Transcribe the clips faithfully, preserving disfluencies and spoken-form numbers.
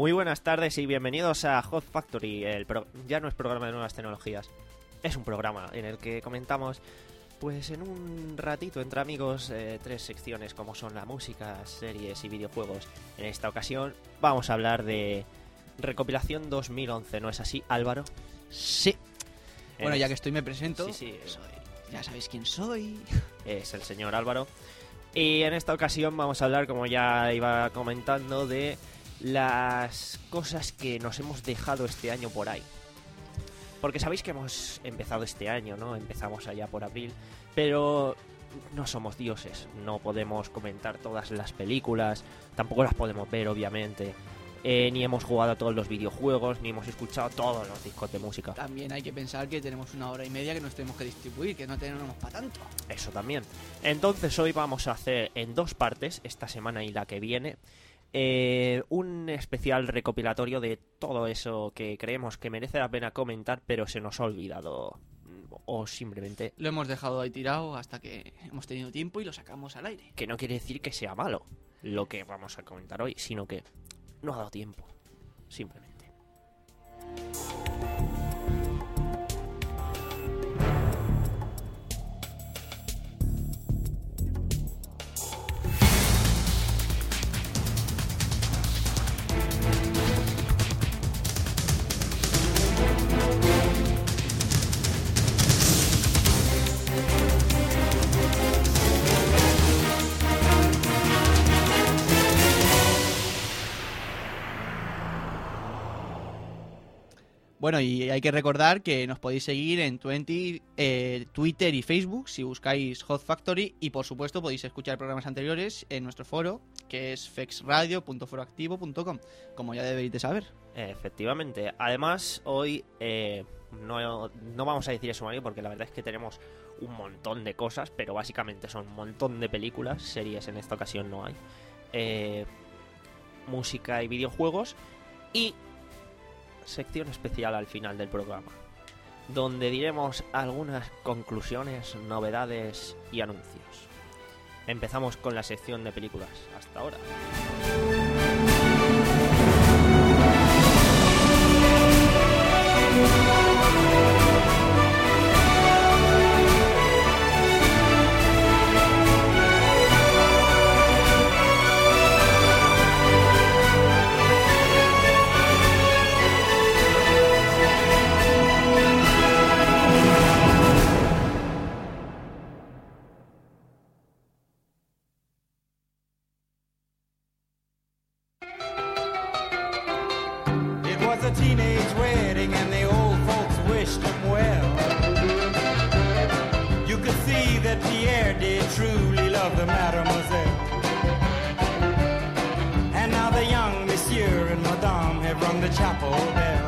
Muy buenas tardes y bienvenidos a Hot Factory. El pro... Ya no es programa de nuevas tecnologías, es un programa en el que comentamos, pues en un ratito entre amigos, eh, tres secciones como son la música, series y videojuegos. En esta ocasión vamos a hablar de recopilación dos mil once, ¿no es así, Álvaro? Sí. Bueno, Es... ya que estoy me presento. Sí, sí. Soy... Ya sabéis quién soy. Es el señor Álvaro. Y en esta ocasión vamos a hablar, como ya iba comentando, de las cosas que nos hemos dejado este año por ahí. Porque sabéis que hemos empezado este año, ¿no? Empezamos allá por abril, pero no somos dioses. No podemos comentar todas las películas, tampoco las podemos ver, obviamente. Eh, ni hemos jugado a todos los videojuegos, ni hemos escuchado todos los discos de música. También hay que pensar que tenemos una hora y media que nos tenemos que distribuir, que no tenemos para tanto. Eso también. Entonces hoy vamos a hacer en dos partes, esta semana y la que viene, eh, un especial recopilatorio de todo eso que creemos que merece la pena comentar, pero se nos ha olvidado. O simplemente... Lo hemos dejado ahí tirado hasta que hemos tenido tiempo y lo sacamos al aire. Que no quiere decir que sea malo lo que vamos a comentar hoy, sino que no ha dado tiempo, simplemente. Bueno, y hay que recordar que nos podéis seguir en veinte, eh, Twitter y Facebook si buscáis Hot Factory, y por supuesto podéis escuchar programas anteriores en nuestro foro, que es fexradio punto foroactivo punto com, como ya debéis de saber. Efectivamente. Además, hoy eh, no, no vamos a decir eso, Mario, porque la verdad es que tenemos un montón de cosas, pero básicamente son un montón de películas, series en esta ocasión no hay, eh, música y videojuegos, y sección especial al final del programa, donde diremos algunas conclusiones, novedades y anuncios. Empezamos con la sección de películas. Hasta ahora. Teenage wedding and the old folks wished him well. You could see that Pierre did truly love the mademoiselle. And now the young monsieur and madame have rung the chapel bell.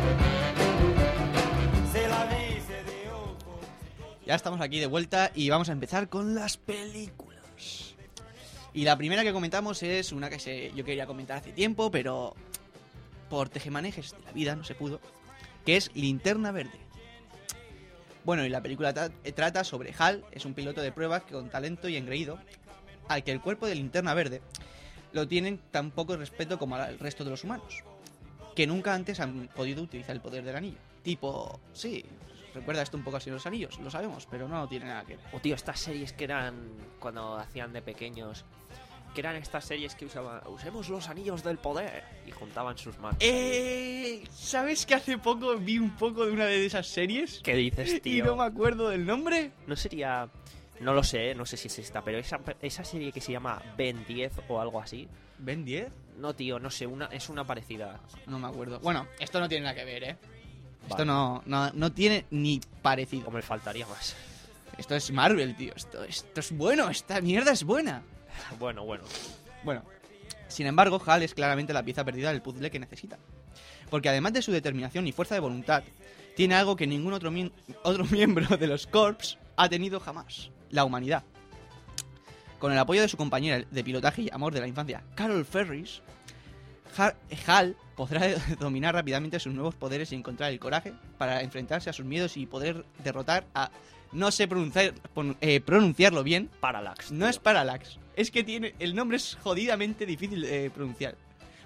C'est la vie, c'est the old folks. Ya estamos aquí de vuelta y vamos a empezar con las películas. Y la primera que comentamos es una que se, yo quería comentar hace tiempo, pero por tejemanejes de la vida no se pudo, que es Linterna Verde. Bueno, y la película tra- trata sobre Hal, es un piloto de pruebas que con talento y engreído, al que el cuerpo de Linterna Verde lo tienen tan poco respeto como al resto de los humanos, que nunca antes han podido utilizar el poder del anillo. Tipo, sí, recuerda esto un poco así los anillos, lo sabemos, pero no tiene nada que ver. Oh, tío, estas series que eran cuando hacían de pequeños, que eran estas series que usaban, usemos los anillos del poder, y juntaban sus manos. Eh, ¿Sabes que hace poco vi un poco de una de esas series? ¿Qué dices, tío? Y no me acuerdo del nombre. No sería... No lo sé, no sé si es esta, pero esa, esa serie que se llama Ben diez o algo así. ¿Ben diez? No, tío, no sé, una es una parecida. No me acuerdo. Bueno, esto no tiene nada que ver, ¿eh? Vale. Esto no, no, no tiene ni parecido. Como me faltaría más. Esto es Marvel, tío. Esto, esto es bueno, esta mierda es buena. Bueno, bueno. Bueno, sin embargo, Hal es claramente la pieza perdida del puzzle que necesita. Porque además de su determinación y fuerza de voluntad, tiene algo que ningún otro, mi- otro miembro de los Corps ha tenido jamás: la humanidad. Con el apoyo de su compañera de pilotaje y amor de la infancia, Carol Ferris, Ha- Hal podrá dominar rápidamente sus nuevos poderes y encontrar el coraje para enfrentarse a sus miedos y poder derrotar a... No sé pronunciar, pon- eh, pronunciarlo bien. Parallax. No tío. es Parallax. Es que tiene... El nombre es jodidamente difícil de pronunciar.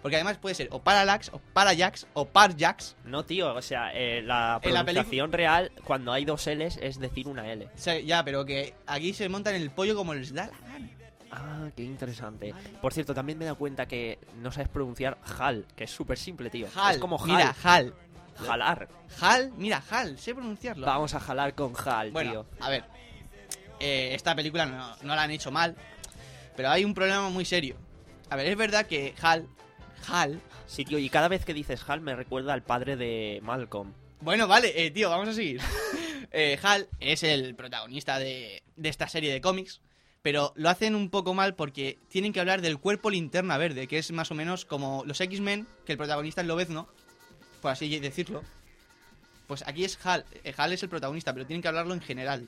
Porque además puede ser o Parallax, o Parallax, o Parjax. No, tío, o sea, eh, la En la pronunciación real, cuando hay dos L's, es decir una L. O sea, ya, pero que aquí se montan el pollo como les da la gana. Ah, qué interesante. Por cierto, también me he dado cuenta que no sabes pronunciar Hal, que es súper simple, tío. Hal, es como Hal. mira, Hal. Jalar. Hal, mira, Hal, sé pronunciarlo. Vamos a jalar con Hal, Bueno, tío. a ver, eh, esta película no, no la han hecho mal, pero hay un problema muy serio. A ver, es verdad que Hal, Hal... Sí, tío, y cada vez que dices Hal me recuerda al padre de Malcolm. Bueno, vale, eh, tío, vamos a seguir. eh, Hal es el protagonista de, de esta serie de cómics, pero lo hacen un poco mal porque tienen que hablar del cuerpo linterna verde, que es más o menos como los X-Men, que el protagonista es Lobezno, por así decirlo. Pues aquí es Hal, eh, Hal es el protagonista, pero tienen que hablarlo en general.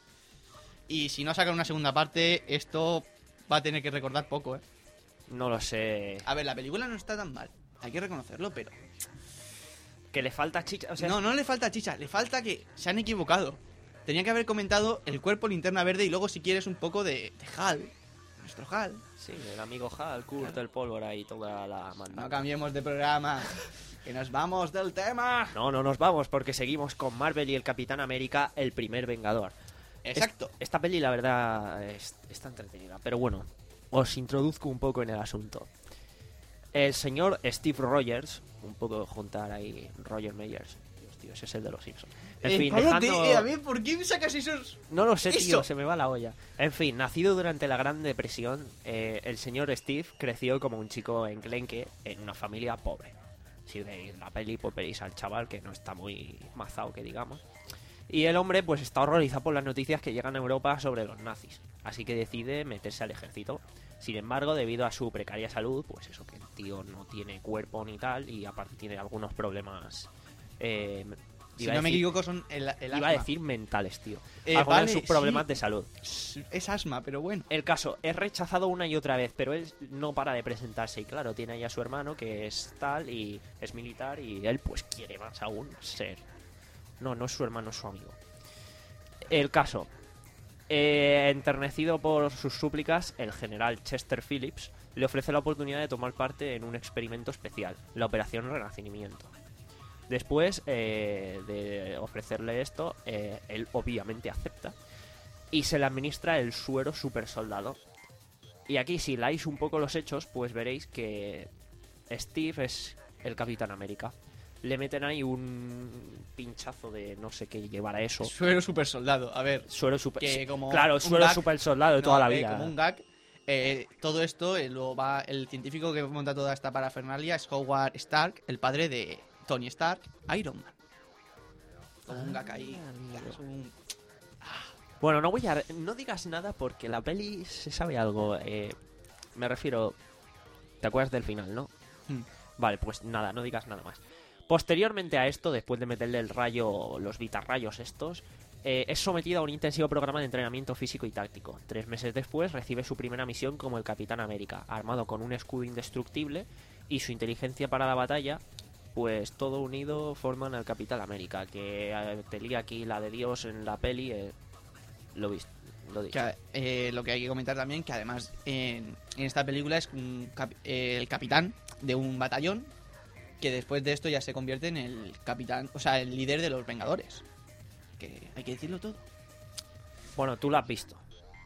Y si no sacan una segunda parte, esto va a tener que recordar poco, ¿eh? No lo sé. A ver, la película no está tan mal, hay que reconocerlo, pero... Que le falta chicha, o sea... No, no le falta chicha, le falta que se han equivocado. Tenían que haber comentado el cuerpo linterna verde y luego si quieres un poco de, de Hal, nuestro Hal. Sí, el amigo Hal, Kurt, el pólvora y toda la manda. No cambiemos de programa, que nos vamos del tema. No, no nos vamos porque seguimos con Marvel y el Capitán América, el primer Vengador. Exacto. Es- esta peli, la verdad, es- está entretenida. Pero bueno, os introduzco un poco en el asunto. El señor Steve Rogers, un poco juntar ahí Roger Meyers. Dios, tío, ese es el de los Simpsons. En Eh, fin, cállate, dejando... eh, a ver, ¿por qué sacas esos...? No lo sé, tío, ¡Eso! se me va la olla. En fin, nacido durante la Gran Depresión, eh, el señor Steve creció como un chico enclenque en una familia pobre. Si veis la peli, pues veréis al chaval que no está muy mazao, que digamos. Y el hombre, pues está horrorizado por las noticias que llegan a Europa sobre los nazis. Así que decide meterse al ejército. Sin embargo, debido a su precaria salud, pues eso, que el tío no tiene cuerpo ni tal, y aparte tiene algunos problemas... Eh, Si iba no a me decir- equivoco son el, el Iba a asma. decir mentales, tío. Eh, Algunos vale, de sus problemas sí. de salud. Es asma, pero bueno. El caso es rechazado una y otra vez, pero él no para de presentarse. Y claro, tiene ahí a su hermano que es tal y es militar, y él pues quiere más aún ser. No, no es su hermano, es su amigo. El caso. Eh, enternecido por sus súplicas, el general Chester Phillips le ofrece la oportunidad de tomar parte en un experimento especial, la Operación Renacimiento. Después eh, de ofrecerle esto, eh, él obviamente acepta y se le administra el suero super soldado. Y aquí, si leáis un poco los hechos, pues veréis que Steve es el Capitán América. Le meten ahí un pinchazo de no sé qué llevará eso. Suero super soldado, a ver. Suero super... Que como claro, un suero gag- super soldado de No, toda la eh, vida. como un gag. Eh, todo esto eh, lo va el científico que monta toda esta parafernalia es Howard Stark, el padre de Tony Stark, Iron Man. Como un gag ahí. amigo. Es un- Bueno, no voy a... No digas nada porque la peli se sabe algo. Eh, me refiero... ¿Te acuerdas del final, no? Hmm. Vale, pues nada, no digas nada más. Posteriormente a esto, después de meterle el rayo, los vitarrayos estos, eh, es sometido a un intensivo programa de entrenamiento físico y táctico. Tres meses después recibe su primera misión como el Capitán América, armado con un escudo indestructible y su inteligencia para la batalla. Pues todo unido forman al Capitán América, que eh, te lía aquí la de Dios en la peli. Eh, lo viste, lo dicho. que, eh, lo que hay que comentar también, que además en, en esta película es un cap- eh, el capitán de un batallón, que después de esto ya se convierte en el capitán, o sea, el líder de los Vengadores. Que hay que decirlo todo. Bueno, tú lo has visto.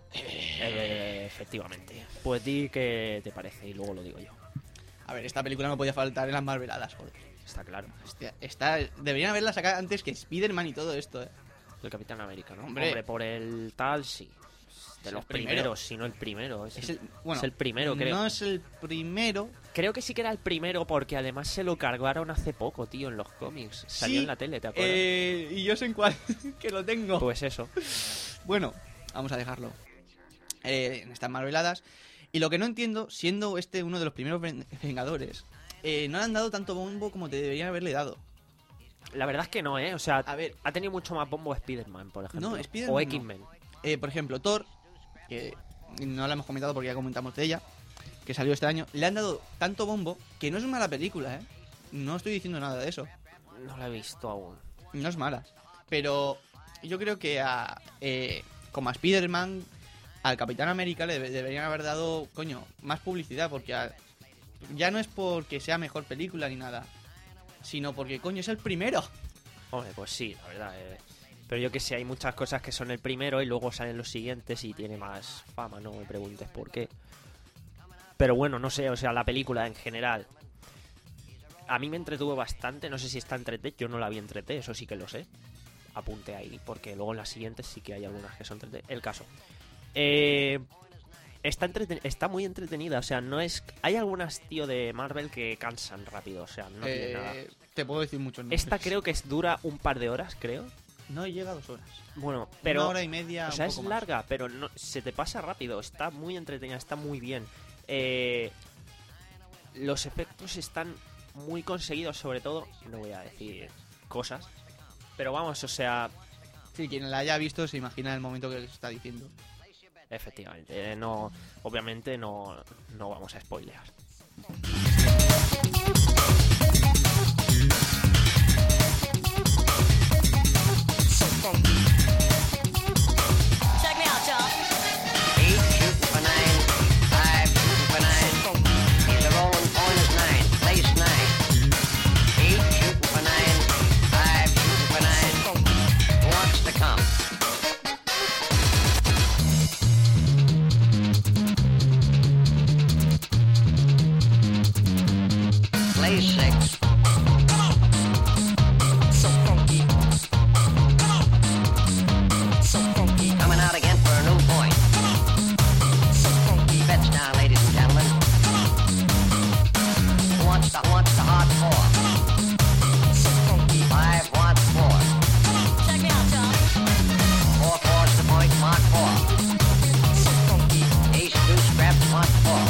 Eh, efectivamente. Pues di qué te parece y luego lo digo yo. A ver, esta película no podía faltar en las Marveladas, joder. Está claro. Hostia, está, deberían haberla sacado antes que Spider-Man y todo esto, eh. El Capitán América, ¿no? Hombre. por el tal, sí. De Es los el primero. primeros, si no el primero. Es, Es el, el, bueno, es el primero, creo. No es el primero. Creo que sí que era el primero porque además se lo cargaron hace poco, tío, en los cómics. Salió Sí, en la tele, ¿te acuerdas? Eh, y yo sé en cuál, que lo tengo. Pues eso. Bueno, vamos a dejarlo eh, en estas Marveladas. Y lo que no entiendo, siendo este uno de los primeros ven- Vengadores, eh, no le han dado tanto bombo como te deberían haberle dado. La verdad es que no, ¿eh? O sea, A ver, ha tenido mucho más bombo Spider-Man, por ejemplo. No, Spider-Man o no. X-Men. eh, por ejemplo, Thor, que no la hemos comentado porque ya comentamos de ella, que salió este año, le han dado tanto bombo que no es mala película, ¿eh? No estoy diciendo nada de eso. No la he visto aún. No es mala. Pero yo creo que a, eh, como a Spider-Man, al Capitán América le debe- deberían haber dado, coño, más publicidad porque a- Ya no es porque sea mejor película ni nada, sino porque, coño, es el primero. Hombre, pues sí, la verdad. Eh. Pero yo que sé, hay muchas cosas que son el primero y luego salen los siguientes y tiene más fama, no me preguntes por qué. Pero bueno, no sé, o sea, la película en general a mí me entretuvo bastante, no sé si está en tres D, yo no la vi en tres D, eso sí que lo sé. Apunte ahí, porque luego en las siguientes sí que hay algunas que son tres D. El caso. Eh, está, entreten está muy entretenida, o sea, no es... Hay algunas, tío, de Marvel que cansan rápido, o sea, no eh, tiene nada. Te puedo decir muchos nombres. Esta creo que es, dura un par de horas, creo. No llega a dos horas. Bueno, pero... Una hora y media, O sea, un es poco más. larga, pero no, se te pasa rápido, está muy entretenida, está muy bien. Eh, los efectos están muy conseguidos, sobre todo, no voy a decir cosas, pero vamos, o sea, Sí, quien la haya visto se imagina el momento que les está diciendo. efectivamente, eh, no, obviamente no, no vamos a spoilear. Check me out, y'all. Eight shooting for nine, five shooting for nine. He's a rolling point is nine, place nine. Eight shooting for nine, five shooting for nine. Who wants to come? Place six. Coming out again for a new point. Bets down, ladies and gentlemen. Who wants the, who wants the hard four? Five wants four. Check me out, y'all. Four fours the point, mark four. Ace deuce scraps, mark four.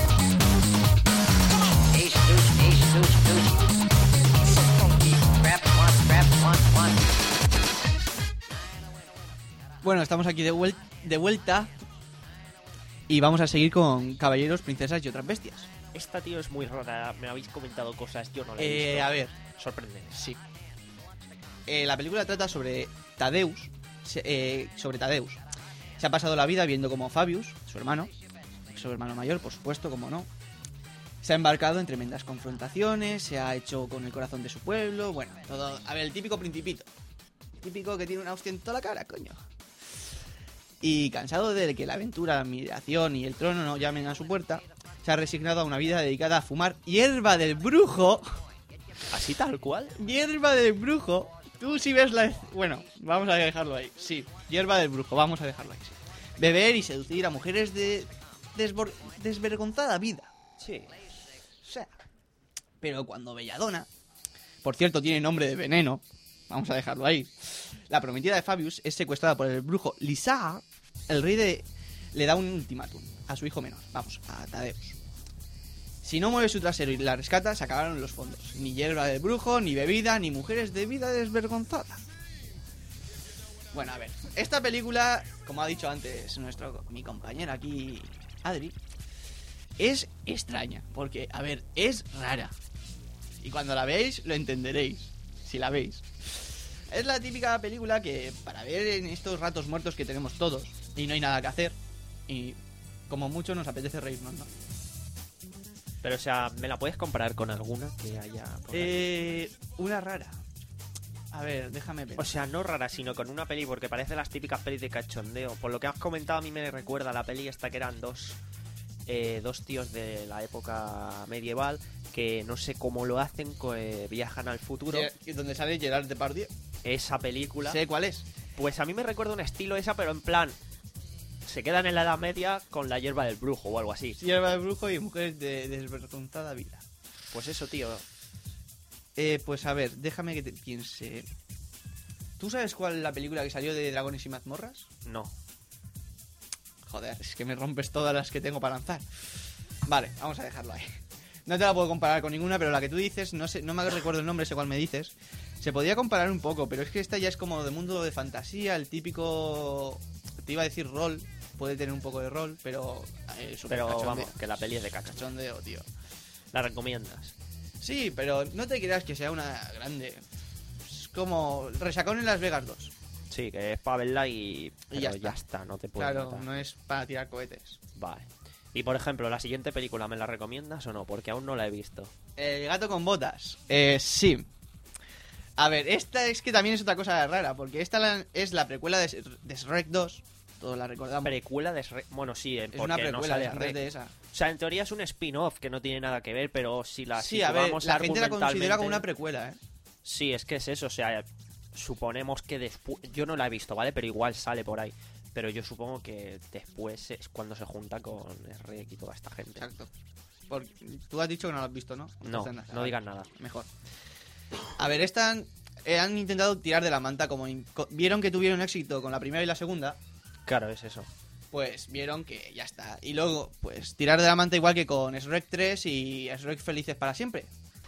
Ace deuce, ace deuce, deuce. Scraps, one, scraps, one, one. Bueno, estamos aquí de, vuel de vuelta y vamos a seguir con Caballeros, Princesas y otras bestias. Esta, tío, es muy rara, me habéis comentado cosas, yo no la he Eh, visto. a ver, Sorprende. sí. Eh, la película trata sobre Tadeus, se- eh, sobre Tadeus. Se ha pasado la vida viendo como Fabius, su hermano, su hermano mayor, por supuesto, como no, se ha embarcado en tremendas confrontaciones, se ha hecho con el corazón de su pueblo, bueno, todo... A ver, el típico principito. Típico que tiene una hostia en toda la cara, coño. Y cansado de que la aventura, la admiración y el trono no llamen a su puerta, se ha resignado a una vida dedicada a fumar hierba del brujo. ¿Así tal cual? Hierba del brujo. Tú si ves la... Bueno, vamos a dejarlo ahí. Sí, hierba del brujo, vamos a dejarlo ahí. Sí. Beber y seducir a mujeres de desbor- desvergonzada vida. Sí. O sea, pero cuando Belladonna, por cierto tiene nombre de veneno, vamos a dejarlo ahí, la prometida de Fabius es secuestrada por el brujo Lisa, el rey de... le da un ultimátum a su hijo menor, vamos, a Tadeus. Si no mueve su trasero y la rescata, se acabaron los fondos. Ni hierba del brujo, ni bebida, ni mujeres de vida desvergonzada. Bueno, a ver, esta película, como ha dicho antes nuestro, mi compañera aquí, Adri, es extraña, porque, a ver, es rara. Y cuando la veis, lo entenderéis, si la veis. Es la típica película que, para ver en estos ratos muertos que tenemos todos, y no hay nada que hacer, y como mucho nos apetece reírnos, ¿no? Pero, o sea, ¿me la puedes comparar con alguna que haya por ahí? Eh, una rara. A ver, déjame ver. O sea, no rara, sino con una peli, porque parece las típicas pelis de cachondeo. Por lo que has comentado, a mí me recuerda a la peli esta que eran dos, eh, dos tíos de la época medieval que no sé cómo lo hacen, que viajan al futuro. Ge- donde sale Gerard Depardieu. Esa película, Sé cuál es. pues a mí me recuerda un estilo esa, pero en plan, se quedan en la Edad Media con la hierba del brujo o algo así. Hierba del brujo y mujeres de desvergonzada vida. Pues eso, tío. Eh, pues a ver, déjame que te piense. ¿Tú sabes cuál es la película que salió de Dragones y Mazmorras? No. Joder, es que me rompes todas las que tengo para lanzar. Vale, vamos a dejarlo ahí. No te la puedo comparar con ninguna, pero la que tú dices, no sé, no me recuerdo el nombre, sé cuál me dices. Se podía comparar un poco, pero es que esta ya es como de mundo de fantasía, el típico... Te iba a decir rol, puede tener un poco de rol, pero... Eh, súper Pero cachondeo. vamos, que la peli es de cacho. Cachondeo, tío. ¿La recomiendas? Sí, pero no te creas que sea una grande. Es como Resacón en Las Vegas dos. Sí, que es para verla y... Y ya pero está. está, no te puedes Claro, matar. no es para tirar cohetes. Vale. Y por ejemplo, ¿la siguiente película me la recomiendas o no? Porque aún no la he visto. El gato con botas. Eh, sí. A ver, esta es que también es otra cosa rara, porque esta la- es la precuela de, de Shrek dos. Todos la recordamos. Precuela de Shrek. Bueno, sí, eh, es porque una no precuela sale es antes Shrek. de esa. O sea, en teoría es un spin-off que no tiene nada que ver, pero si la Sí, a ver, situamos la gente la considera como argumentalmente- una precuela, ¿eh? Sí, es que es eso, o sea, suponemos que después... Yo no la he visto, ¿vale? Pero igual sale por ahí. Pero yo supongo que después es cuando se junta con Shrek y toda esta gente. Exacto. Porque tú has dicho que no lo has visto, ¿no? No, Entonces, nada, no digas nada. Mejor. A ver, esta han, eh, han intentado tirar de la manta, como in- co- vieron que tuvieron éxito con la primera y la segunda, Claro, es eso. pues vieron que ya está. Y luego, pues tirar de la manta igual que con Shrek tres y Shrek Felices para siempre.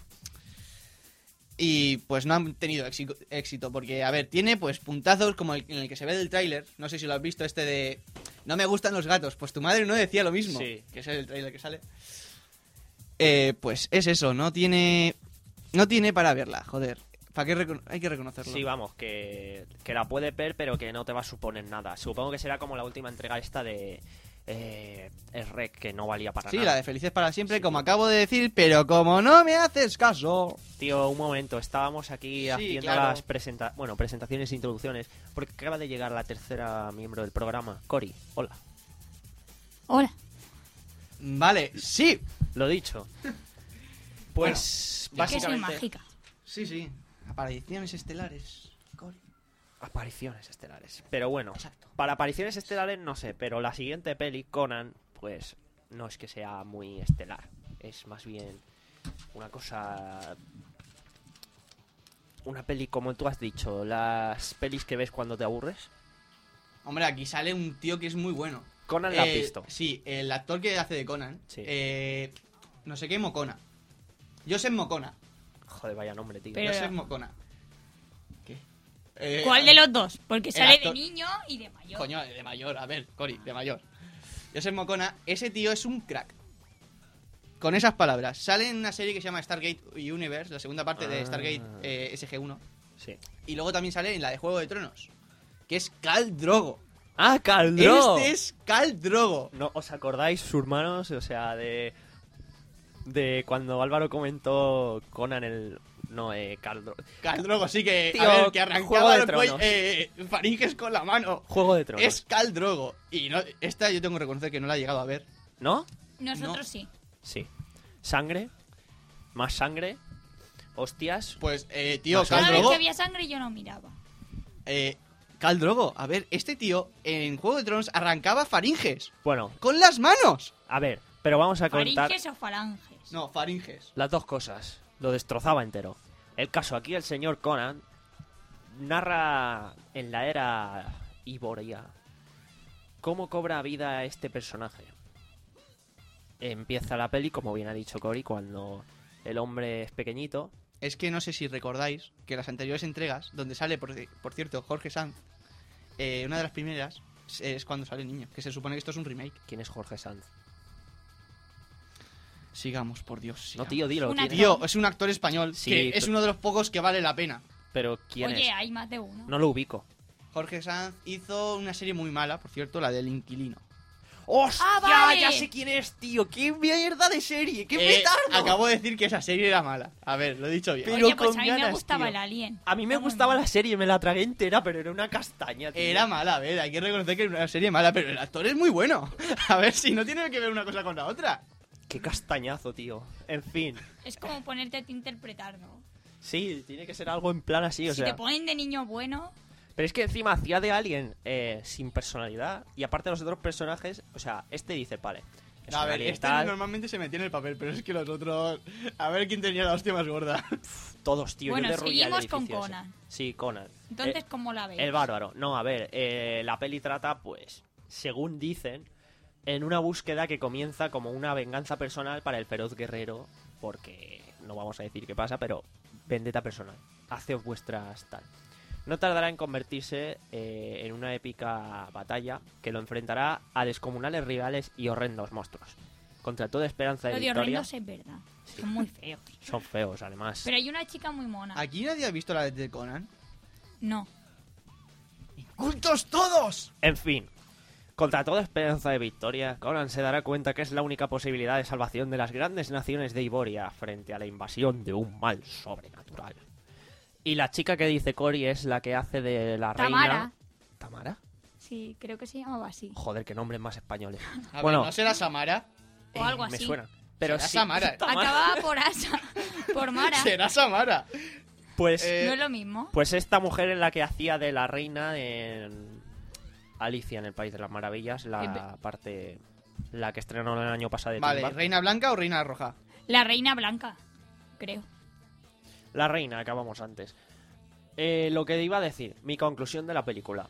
Y pues no han tenido éxito, éxito porque, a ver, tiene pues puntazos como el, en el que se ve del tráiler. No sé si lo has visto, este de... No me gustan los gatos. Pues tu madre no decía lo mismo. Sí. Que es el tráiler que sale. Eh, pues es eso, no tiene... No tiene para verla, joder. ¿Para qué recono- hay que reconocerlo? Sí, vamos, que, que la puedes ver, pero que no te va a suponer nada. Supongo que será como la última entrega esta de... Eh, Shrek, que no valía para Sí, nada. la de Felices para siempre, como acabo de decir, pero como no me haces caso... Tío, un momento, estábamos aquí Sí, haciendo claro. las presenta bueno, presentaciones e introducciones, porque acaba de llegar la tercera miembro del programa, Cori. Hola. Hola. Vale, sí. Lo dicho. Pues Que soy básicamente mágica. Sí, sí. Apariciones estelares. Cori. apariciones estelares. Pero bueno, Exacto. para apariciones estelares no sé, pero la siguiente peli, Conan, pues no es que sea muy estelar. Es más bien una cosa... Una peli, como tú has dicho, las pelis que ves cuando te aburres. Hombre, aquí sale un tío que es muy bueno. Conan la has Eh, visto. Sí, el actor que hace de Conan. Sí. Eh, no sé qué, Mocona. Joseph Mocona. Joder, vaya nombre, tío. Pero- Joseph Mocona. ¿Qué? Eh, ¿Cuál de los dos? Porque sale actor- de niño y de mayor. Coño, de mayor, a ver, Cori, de mayor. Joseph Mocona, ese tío es un crack. Con esas palabras. Sale en una serie que se llama Stargate Universe, la segunda parte de Ah. Stargate eh, S G uno. Sí. Y luego también sale en la de Juego de Tronos, que es Khal Drogo. ¡Ah, Caldro! Este es Khal Drogo. ¿No os acordáis, sus hermanos? O sea, de... De cuando Álvaro comentó Conan el... No, eh, Caldro... Khal Drogo, sí que, Tío, a ver, que Juego arrancaba de los cuellos- Tronos. eh, faringes con la mano. Juego de Tronos. Es Khal Drogo. Y no, esta yo tengo que reconocer que no la he llegado a ver. ¿No? Nosotros No. sí. Sí. Sangre. Más sangre. Hostias. Pues, eh, tío, Más Khal Cada vez Drogo... que había sangre yo no miraba. Eh, Khal Drogo, a ver, este tío en Juego de Tronos arrancaba faringes Bueno, con las manos. a ver, pero vamos a contar ¿Faringes o falanges? No, faringes. las dos cosas. Lo destrozaba entero. El caso, aquí el señor Conan narra en la era Iboria cómo cobra vida este personaje. Empieza la peli, como bien ha dicho Cory, cuando el hombre es pequeñito. Es que no sé si recordáis que las anteriores entregas, donde sale, por, por cierto, Jorge Sanz, eh, una de las primeras es cuando sale el niño, que se supone que esto es un remake. ¿Quién es Jorge Sanz? Sigamos, por Dios. No, sigamos. tío, dilo. Una ¿quién es? Tío, es un actor español Sí, que es pero- uno de los pocos que vale la pena. Pero ¿quién Oye, es? hay más de uno. No lo ubico. Jorge Sanz hizo una serie muy mala, por cierto, la del Inquilino. ¡Hostia! ¡Ah, vale! Ya sé quién es, tío. ¡Qué mierda de serie! ¡Qué Eh, petardo! acabo de decir que esa serie era mala. A ver, lo he dicho bien. Pero Oye, pues con a mí me ganas, gustaba tío. el Alien. A mí me Está muy gustaba mal. la serie, me la tragué entera, pero era una castaña, tío. Era mala, a ver, hay que reconocer que era una serie mala, pero el actor es muy bueno. A ver si no tiene que ver una cosa con la otra. Qué castañazo, tío. En fin. Es como ponerte a ti interpretar, ¿no? Sí, tiene que ser algo en plan así, o si sea. te ponen de niño bueno, Pero es que encima hacía de alguien eh, sin personalidad. Y aparte los otros personajes, o sea, este dice, vale. es A un ver, alien este tal, normalmente se metía en el papel, pero es que los otros... A ver quién tenía la hostia más gorda. todos, tío. Bueno, yo derruía el seguimos con edificio ese. Conan. Sí, Conan. entonces Eh, ¿cómo la ves? El bárbaro. No, a ver, eh, la peli trata, pues, según dicen, en una búsqueda que comienza como una venganza personal para el feroz guerrero, porque no vamos a decir qué pasa, pero vendetta personal. Haceos vuestras tal. No tardará en convertirse eh, en una épica batalla que lo enfrentará a descomunales rivales y horrendos monstruos. Contra toda esperanza de Lo de victoria. horrendos es verdad. Son muy feos. Son feos, además. Pero hay una chica muy mona. ¿Aquí nadie ha visto la de Conan? No. ¡Cultos todos! En fin, Contra toda esperanza de victoria, Conan se dará cuenta que es la única posibilidad de salvación de las grandes naciones de Iboria frente a la invasión de un mal sobrenatural. Y la chica que dice Cory es la que hace de la Tamara. reina... ¿Tamara? Sí, creo que se llamaba así. Joder, qué nombres más españoles. A Bueno, ver, ¿no será Samara? O algo me así. suena. Pero Será sí, Samara. Acababa por Asa, por Mara. Será Samara. Pues, Eh, No es lo mismo. pues esta mujer es la que hacía de la reina en Alicia en el País de las Maravillas, la En parte... La que estrenó el año pasado de Tim Vale, Burton. ¿reina blanca o reina roja? La reina blanca, creo. La reina, acabamos antes. Eh, lo que iba a decir, mi conclusión de la película.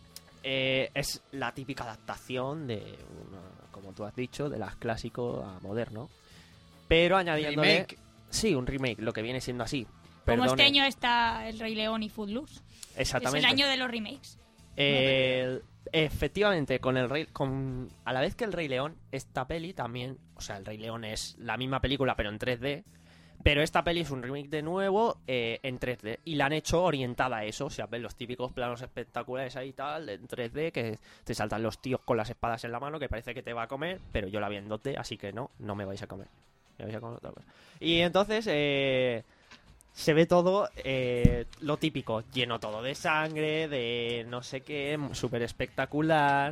Eh, es la típica adaptación de, una, como tú has dicho, de las clásicos a moderno. Pero añadiéndole... Remake. Sí, un remake, lo que viene siendo así. Como Perdone. este año está El Rey León y Footloose. Exactamente. Es el año de los remakes. Eh, efectivamente, con el Rey, con a la vez que el Rey León, esta peli también, o sea, el Rey León es la misma película pero en tres D, pero esta peli es un remake de nuevo eh, en tres D y la han hecho orientada a eso, o sea, ven los típicos planos espectaculares ahí y tal en tres D que te saltan los tíos con las espadas en la mano que parece que te va a comer, pero yo la vi en dos D, así que no, no me vais a comer, me vais a comer otra cosa. Y entonces eh, se ve todo eh, lo típico, lleno todo de sangre, de no sé qué, súper espectacular.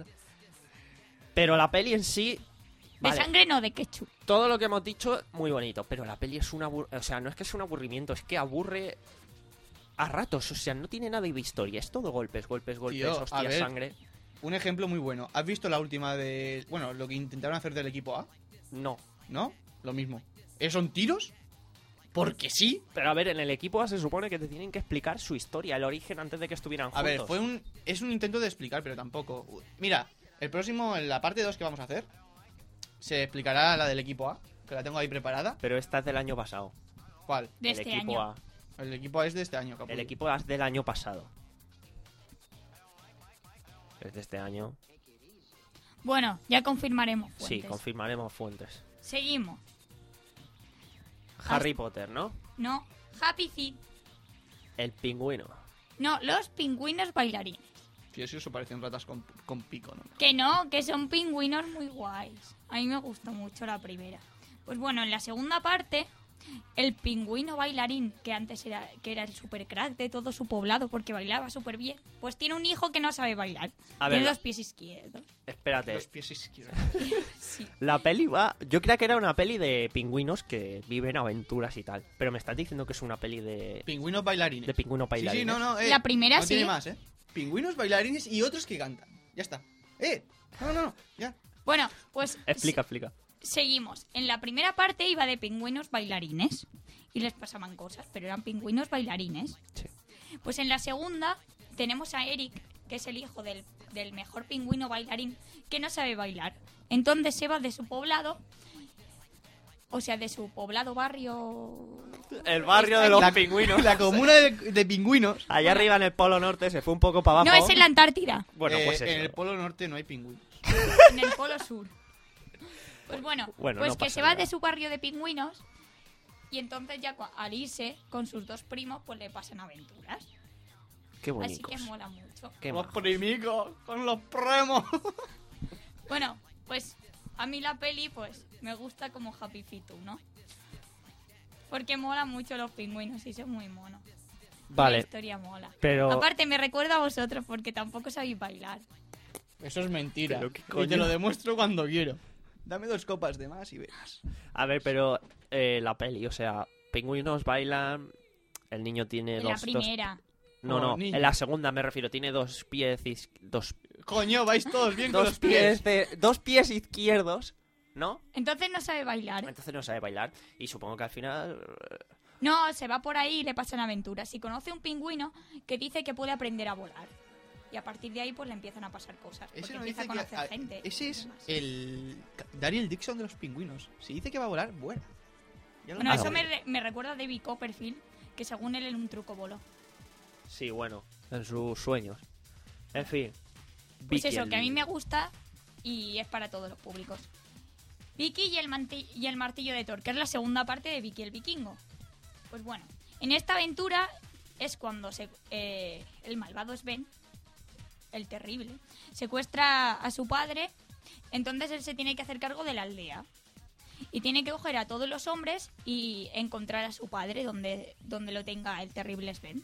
Pero la peli en sí... De vale, sangre no, de ketchup. todo lo que hemos dicho, muy bonito. Pero la peli es un aburrimiento. O sea, no es que es un aburrimiento, es que aburre a ratos. O sea, no tiene nada de historia. Es todo golpes, golpes, golpes, Tío, a hostia, ver. sangre. Un ejemplo muy bueno. ¿Has visto la última de... Bueno, lo que intentaron hacer del equipo A? No. ¿No? Lo mismo. ¿Eh, ¿Son tiros? Porque sí. Pero a ver, en el equipo A se supone que te tienen que explicar su historia, el origen antes de que estuvieran juntos. A ver, fue un... Es un intento de explicar, pero tampoco... Mira, el próximo, en la parte dos que vamos a hacer, se explicará la del equipo A, que la tengo ahí preparada. Pero esta es del año pasado. ¿Cuál? De el este equipo año. A. El equipo A es de este año, capullo. El equipo A es del año pasado. Es de este año. Bueno, ya confirmaremos Sí, fuentes. confirmaremos fuentes. Seguimos. Harry Potter, ¿no? No, Happy Feet. El pingüino. No, los pingüinos bailarines. Sí, eso se parecen ratas con, con pico, ¿no? Que no, que son pingüinos muy guays. A mí me gustó mucho la primera. Pues bueno, en la segunda parte, el pingüino bailarín, que antes era, que era el super crack de todo su poblado porque bailaba súper bien, pues tiene un hijo que no sabe bailar. A tiene ver, los pies izquierdos. Espérate. Los pies izquierdos. Sí. La peli va... Yo creía que era una peli de pingüinos que viven aventuras y tal. Pero me estás diciendo que es una peli de... Pingüinos bailarines. De pingüino Sí, bailarines. sí, no, no, eh. La primera no sí. tiene más, ¿eh? Pingüinos bailarines y otros que cantan. Ya está. ¡Eh! No, no, no, ya. Bueno, pues Explica, explica. seguimos. En la primera parte iba de pingüinos bailarines y les pasaban cosas, pero eran pingüinos bailarines. Sí. Pues en la segunda tenemos a Eric, que es el hijo del, del mejor pingüino bailarín, que no sabe bailar. Entonces se va de su poblado, o sea, de su poblado barrio... El barrio de los La- pingüinos. La comuna de, de pingüinos. Allá arriba en el Polo Norte se fue un poco para abajo. No, es en la Antártida, Bueno, Eh, pues eso. En el polo norte no hay pingüinos. en el polo sur. Pues bueno, Bueno, pues no que pasa se va nada. de su barrio de pingüinos y entonces ya cua- al irse con sus dos primos, pues le pasan aventuras. Qué Así bonitos. que mola mucho. Qué Los majos. primicos con los premos. Bueno, pues a mí la peli pues me gusta como Happy Feet, ¿no? Porque mola mucho los pingüinos y son muy monos. La Vale, historia mola. pero... Aparte me recuerda a vosotros porque tampoco sabéis bailar. Eso es mentira. Pero qué Y coño. te lo demuestro cuando quiero. Dame dos copas de más y verás. A ver, pero eh, la peli, o sea, pingüinos bailan, el niño tiene En dos... la dos- primera. No, Oh, no, niño. en la segunda me refiero, tiene dos pies... is- Dos, Coño, vais todos bien con dos los pies. pies, de- dos pies izquierdos, ¿no? Entonces no sabe bailar. Entonces no sabe bailar y supongo que al final... eh, No, se va por ahí y le pasan aventuras. Y conoce un pingüino que dice que puede aprender a volar. Y a partir de ahí pues le empiezan a pasar cosas. Porque Ese no empieza dice a que... conocer a- gente. Ese es Demás. el... Daniel Dixon de los pingüinos. Si dice que va a volar, vuela. Ya lo Bueno, digo. eso me, re- me recuerda a David Copperfield, que según él en un truco voló. Sí, bueno, en sus sueños. En fin. Pues Vicky, eso, el- que a mí me gusta y es para todos los públicos. Vicky y el, manti- y el martillo de Thor, que es la segunda parte de Vicky el vikingo. Pues bueno, en esta aventura es cuando se, eh, el malvado Sven, el terrible, secuestra a su padre, entonces él se tiene que hacer cargo de la aldea. Y tiene que coger a todos los hombres y encontrar a su padre donde, donde lo tenga el terrible Sven.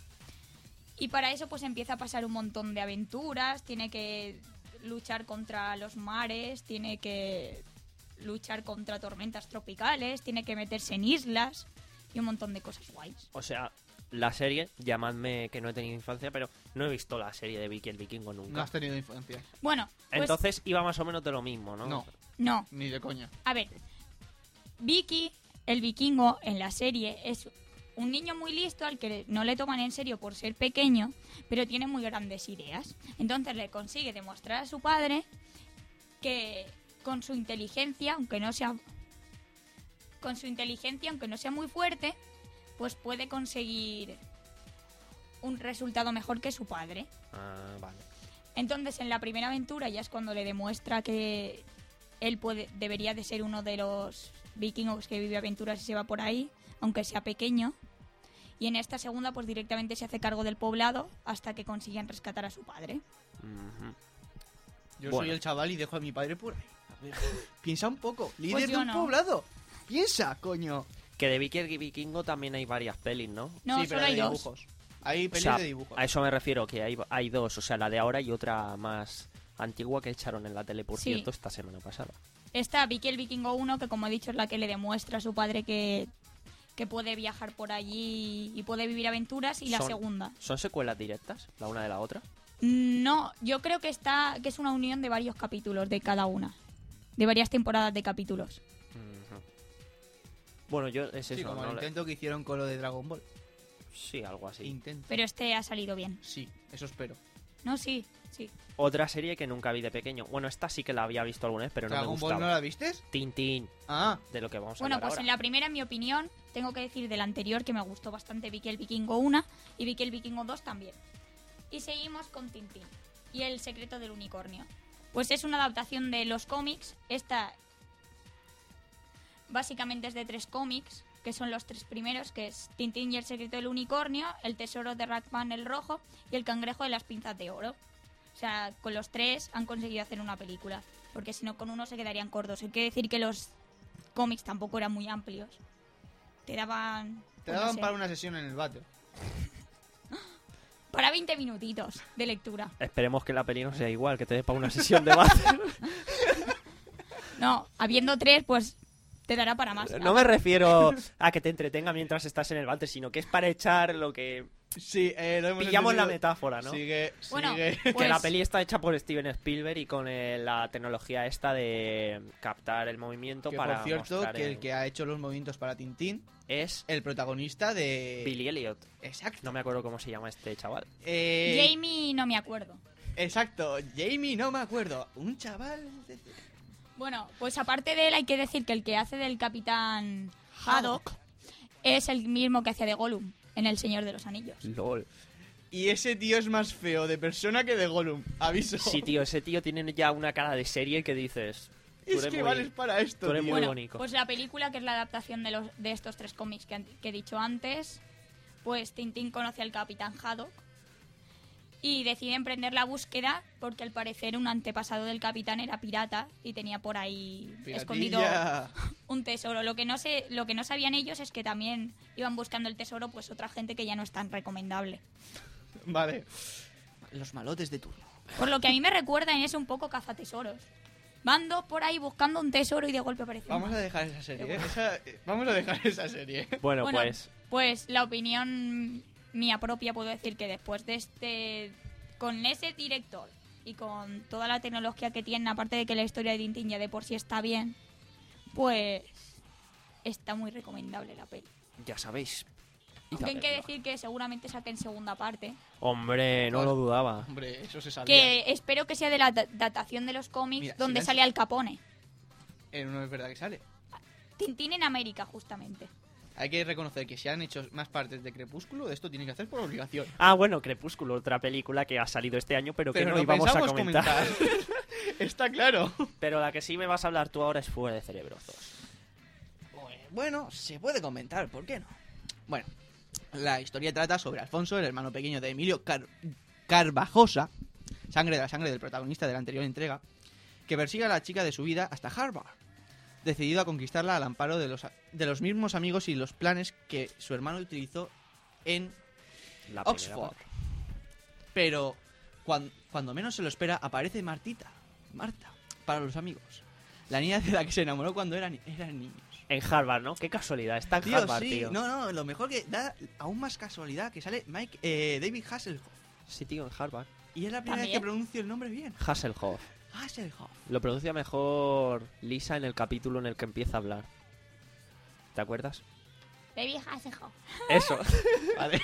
Y para eso pues empieza a pasar un montón de aventuras, tiene que luchar contra los mares, tiene que luchar contra tormentas tropicales, tiene que meterse en islas y un montón de cosas guays. O sea, la serie, llamadme que no he tenido infancia, pero no he visto la serie de Vicky el Vikingo nunca. No has tenido infancia. Bueno, pues Entonces iba más o menos de lo mismo, ¿no? No, no. ni de coña. A ver, Vicky, el vikingo, en la serie es un niño muy listo al que no le toman en serio por ser pequeño, pero tiene muy grandes ideas. Entonces le consigue demostrar a su padre que con su inteligencia, aunque no sea con su inteligencia, aunque no sea muy fuerte, pues puede conseguir un resultado mejor que su padre. Ah, vale. Entonces, en la primera aventura ya es cuando le demuestra que él puede, debería de ser uno de los vikingos que vive aventuras y se va por ahí, aunque sea pequeño. Y en esta segunda, pues directamente se hace cargo del poblado hasta que consiguen rescatar a su padre. Ujú. Yo Bueno. soy el chaval y dejo a mi padre por ahí. A ver, piensa un poco. Líder yo de un no. poblado. Piensa, coño. Que de Vicky el Vikingo también hay varias pelis, ¿no? No, sí, pero solo hay de dos. dibujos. Hay O pelis sea, de dibujos. a eso me refiero, que hay, hay dos, o sea, la de ahora y otra más antigua que echaron en la tele, por Sí. cierto, esta semana pasada. Está Vicky el Vikingo uno, que como he dicho es la que le demuestra a su padre que, que puede viajar por allí y puede vivir aventuras. Y la Son- segunda. ¿Son secuelas directas, la una de la otra? No, yo creo que está que es una unión de varios capítulos de cada una. De varias temporadas de capítulos. Ujú. Bueno, yo es eso, Sí, como ¿no? el Le- intento que hicieron con lo de Dragon Ball. Sí, algo así. Intento. Pero este ha salido bien. Sí, eso espero. No, sí, sí. Otra serie que nunca vi de pequeño. Bueno, esta sí que la había visto alguna vez, pero no me ¿Dragon Ball gustaba. no la vistes? Tintín, Ah, de lo que vamos a Bueno, hablar pues en ahora. la primera, en mi opinión, tengo que decir del anterior que me gustó bastante Vicky el Vikingo uno y Vicky el Vikingo dos también. Y seguimos con Tintín y El secreto del unicornio. Pues es una adaptación de los cómics. Esta básicamente es de tres cómics, que son los tres primeros, que es Tintín y el secreto del unicornio, El tesoro de Ratman el rojo y El cangrejo de las pinzas de oro. O sea, con los tres han conseguido hacer una película, porque si no con uno se quedarían cortos. Hay que decir que los cómics tampoco eran muy amplios. Te daban... te pues no daban sé, para una sesión en el váter. para veinte minutitos de lectura. Esperemos que la peli no sea igual, que te dé para una sesión de base. No, habiendo tres, pues te dará para más. No me refiero a que te entretenga mientras estás en el váter, sino que es para echar lo que... Sí, eh, lo hemos Pillamos la entendido. metáfora, ¿no? Sigue, Bueno, sigue. Que pues- la peli está hecha por Steven Spielberg y con eh, la tecnología esta de captar el movimiento Que para por cierto, mostrar que el el- que ha hecho los movimientos para Tintín, es el protagonista de... Billy Elliot. Exacto. No me acuerdo cómo se llama este chaval. Eh, Jamie no me acuerdo. Exacto, Jamie, no me acuerdo. Un chaval... de- Bueno, pues aparte de él hay que decir que el que hace del capitán Haddock es el mismo que hacía de Gollum en El Señor de los Anillos. LOL. Y ese tío es más feo de persona que de Gollum, aviso. Sí, tío, ese tío tiene ya una cara de serie que dices... tú Es eres que muy- vales para esto, tú eres tío. muy Bueno, bonito. pues la película, que es la adaptación de, los, de estos tres cómics que, han- que he dicho antes, pues Tintín conoce al capitán Haddock y decide emprender la búsqueda porque al parecer un antepasado del capitán era pirata y tenía por ahí Piratilla. escondido un tesoro. Lo que no sé, lo que no sabían ellos es que también iban buscando el tesoro pues otra gente que ya no es tan recomendable. Vale. Los malotes de turno. Por lo que a mí me recuerdan es un poco cazatesoros. Van dos por ahí buscando un tesoro y de golpe aparece uno. Vamos a dejar esa serie, ¿eh? Esa- eh, Vamos a dejar esa serie. Bueno, Bueno, pues... Pues la opinión mía propia, puedo decir que después de este... Con ese director y con toda la tecnología que tiene, aparte de que la historia de Tintín ya de por sí está bien, pues está muy recomendable la peli. Ya sabéis. Aunque hay que decir que seguramente saquen segunda parte, Hombre, no lo dudaba. Hombre, eso se sabía. que espero que sea de la da- datación de los cómics Mira, donde silencio. sale Al Capone. Eh, no es verdad que sale. Tintín en América, justamente. Hay que reconocer que si han hecho más partes de Crepúsculo, esto tiene que hacer por obligación. Ah, bueno, Crepúsculo, otra película que ha salido este año, pero, que Pero no lo íbamos a pensamos comentar. Está claro. Pero la que sí me vas a hablar tú ahora es Fuera de Cerebros dos. Bueno, se puede comentar, ¿por qué no? Bueno, la historia trata sobre Alfonso, el hermano pequeño de Emilio Car- Carvajosa. sangre de la sangre del protagonista de la anterior entrega, que persigue a la chica de su vida hasta Harvard, decidido a conquistarla al amparo de los, de los mismos amigos y los planes que su hermano utilizó en La primera Oxford. parte. Pero cuan- cuando menos se lo espera, aparece Martita, Marta, para los amigos. La niña de la que se enamoró cuando eran, eran niños. En Harvard, ¿no? Qué casualidad. Está en Tío, Harvard, sí, tío. no, no, lo mejor que da aún más casualidad que sale Mike, eh, David Hasselhoff. Sí, tío, en Harvard. Y es la primera vez ¿También? que pronuncio el nombre bien. Hasselhoff. Hasselhoff. Lo pronuncia mejor Lisa en el capítulo en el que empieza a hablar. ¿Te acuerdas? Baby Hasselhoff. Eso. Vale.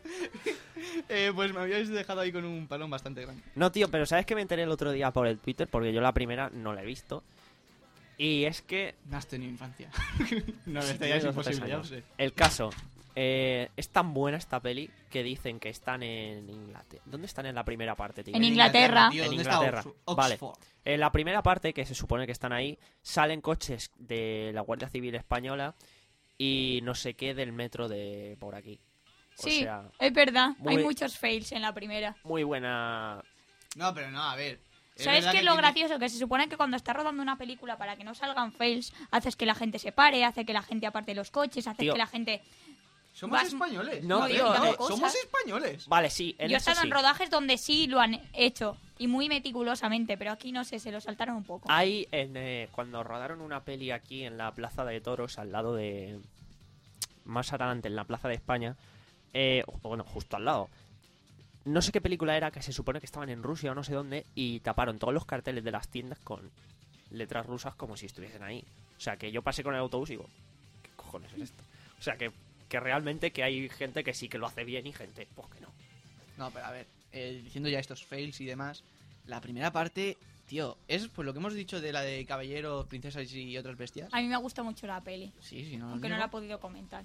eh, pues me habíais dejado ahí con un palón bastante grande. No, tío, pero ¿sabes que me enteré el otro día por el Twitter? Porque yo la primera no la he visto. Y es que... No has tenido infancia. no, Sí, esta tiene ya es dos o tres imposible, ya lo años. sé. El caso... eh, es tan buena esta peli que dicen que están en Inglaterra. ¿Dónde están en la primera parte, tío? En Inglaterra. tío, En ¿dónde Inglaterra. está Ox- Vale. Oxford? En la primera parte, que se supone que están ahí, salen coches de la Guardia Civil Española y no sé qué del metro de por aquí. O Sí, sea, es verdad. muy- Hay muchos fails en la primera. muy buena... No, pero no, a ver. Es ¿Sabes verdad qué es que lo tiene- gracioso? Que se supone que cuando estás rodando una película para que no salgan fails, haces que la gente se pare, hace que la gente aparte los coches, hace Tío. que la gente... Somos vas- españoles. No, Joder, tío, no, eh, somos cosas. españoles. Vale, sí, en Yo he eso estado sí. en rodajes donde sí lo han hecho, y muy meticulosamente, pero aquí no sé, se lo saltaron un poco. Hay, en, eh, cuando rodaron una peli aquí en la Plaza de Toros, al lado de... Más adelante, en la Plaza de España, eh, bueno, justo al lado. No sé qué película era, que se supone que estaban en Rusia o no sé dónde, y taparon todos los carteles de las tiendas con letras rusas como si estuviesen ahí. O sea, que yo pasé con el autobús y digo, ¿qué cojones es esto? O sea, que, que realmente que hay gente que sí que lo hace bien y gente, pues que no. No, pero a ver, eh, diciendo ya estos fails y demás, la primera parte, tío, es pues lo que hemos dicho de la de caballeros, princesas y otras bestias. A mí me gusta mucho la peli, Sí, sí, no lo aunque no niego. la he podido comentar.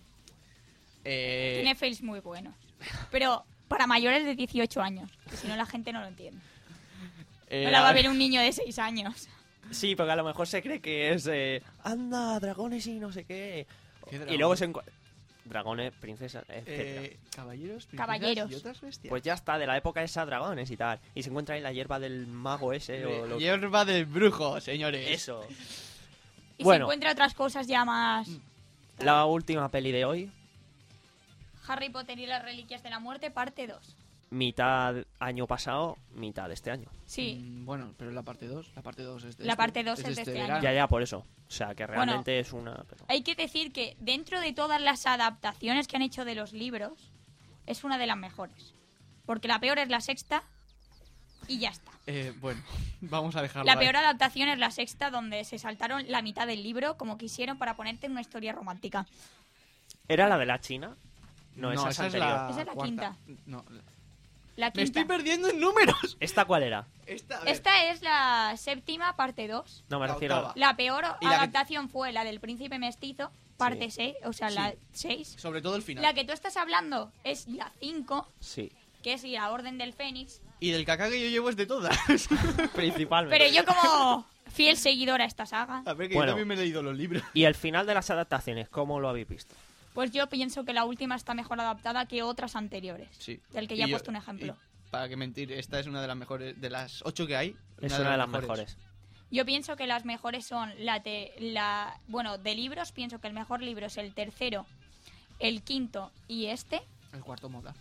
Eh, Tiene fails muy buenos, pero para mayores de dieciocho años, que si no la gente no lo entiende. eh, No la va a ver un niño de seis años. Sí, porque a lo mejor se cree que es, eh, anda, dragones y no sé qué. ¿Qué Y dragón? luego se encuentra... Dragones, princesas, etcétera. Eh, caballeros, princesas Caballeros. y otras bestias. Pues ya está, de la época esa, dragones y tal. Y se encuentra ahí la hierba del mago ese o lo... Hierba del brujo, señores. Eso. Y Bueno. se encuentra otras cosas ya más... La última peli de hoy, Harry Potter y las Reliquias de la Muerte, parte dos. mitad año pasado, mitad de este año. Sí, Mm, bueno, pero la parte dos, la parte dos es de La este- parte dos es de este verano. año. Ya, ya, por eso. O sea, que Bueno. realmente es una... pero- hay que decir que dentro de todas las adaptaciones que han hecho de los libros, es una de las mejores. Porque la peor es la sexta y ya está. Eh, bueno, vamos a dejarlo La ahí. peor adaptación es la sexta, donde se saltaron la mitad del libro como quisieron para ponerte una historia romántica. ¿Era la de la China? No, esa, es esa es anterior. la, Esa es la cuarta. quinta. No, la- La me quinta. estoy perdiendo en números. ¿Esta cuál era? Esta, a ver. Esta es la séptima, parte dos. No, me La refiero... octava. La peor Y la que- adaptación fue la del Príncipe Mestizo, parte seis, o sea, la Sí. seis. Sobre todo el final. La que tú estás hablando es la cinco, Sí, que es la Orden del Fénix. Y del caca que yo llevo es de todas. principalmente. Pero yo como fiel seguidora a esta saga, A ver, que Bueno. yo también me he leído los libros. Y el final de las adaptaciones, ¿cómo lo habéis visto? pues yo pienso que la última está mejor adaptada que otras anteriores. Sí. Del que Y ya he yo- puesto un ejemplo. y para que mentir, esta es una de las mejores, de las ocho que hay. Es una de las mejores. Yo pienso que las mejores son la de la bueno, de libros pienso que el mejor libro es el tercero, el quinto y este. El cuarto moda.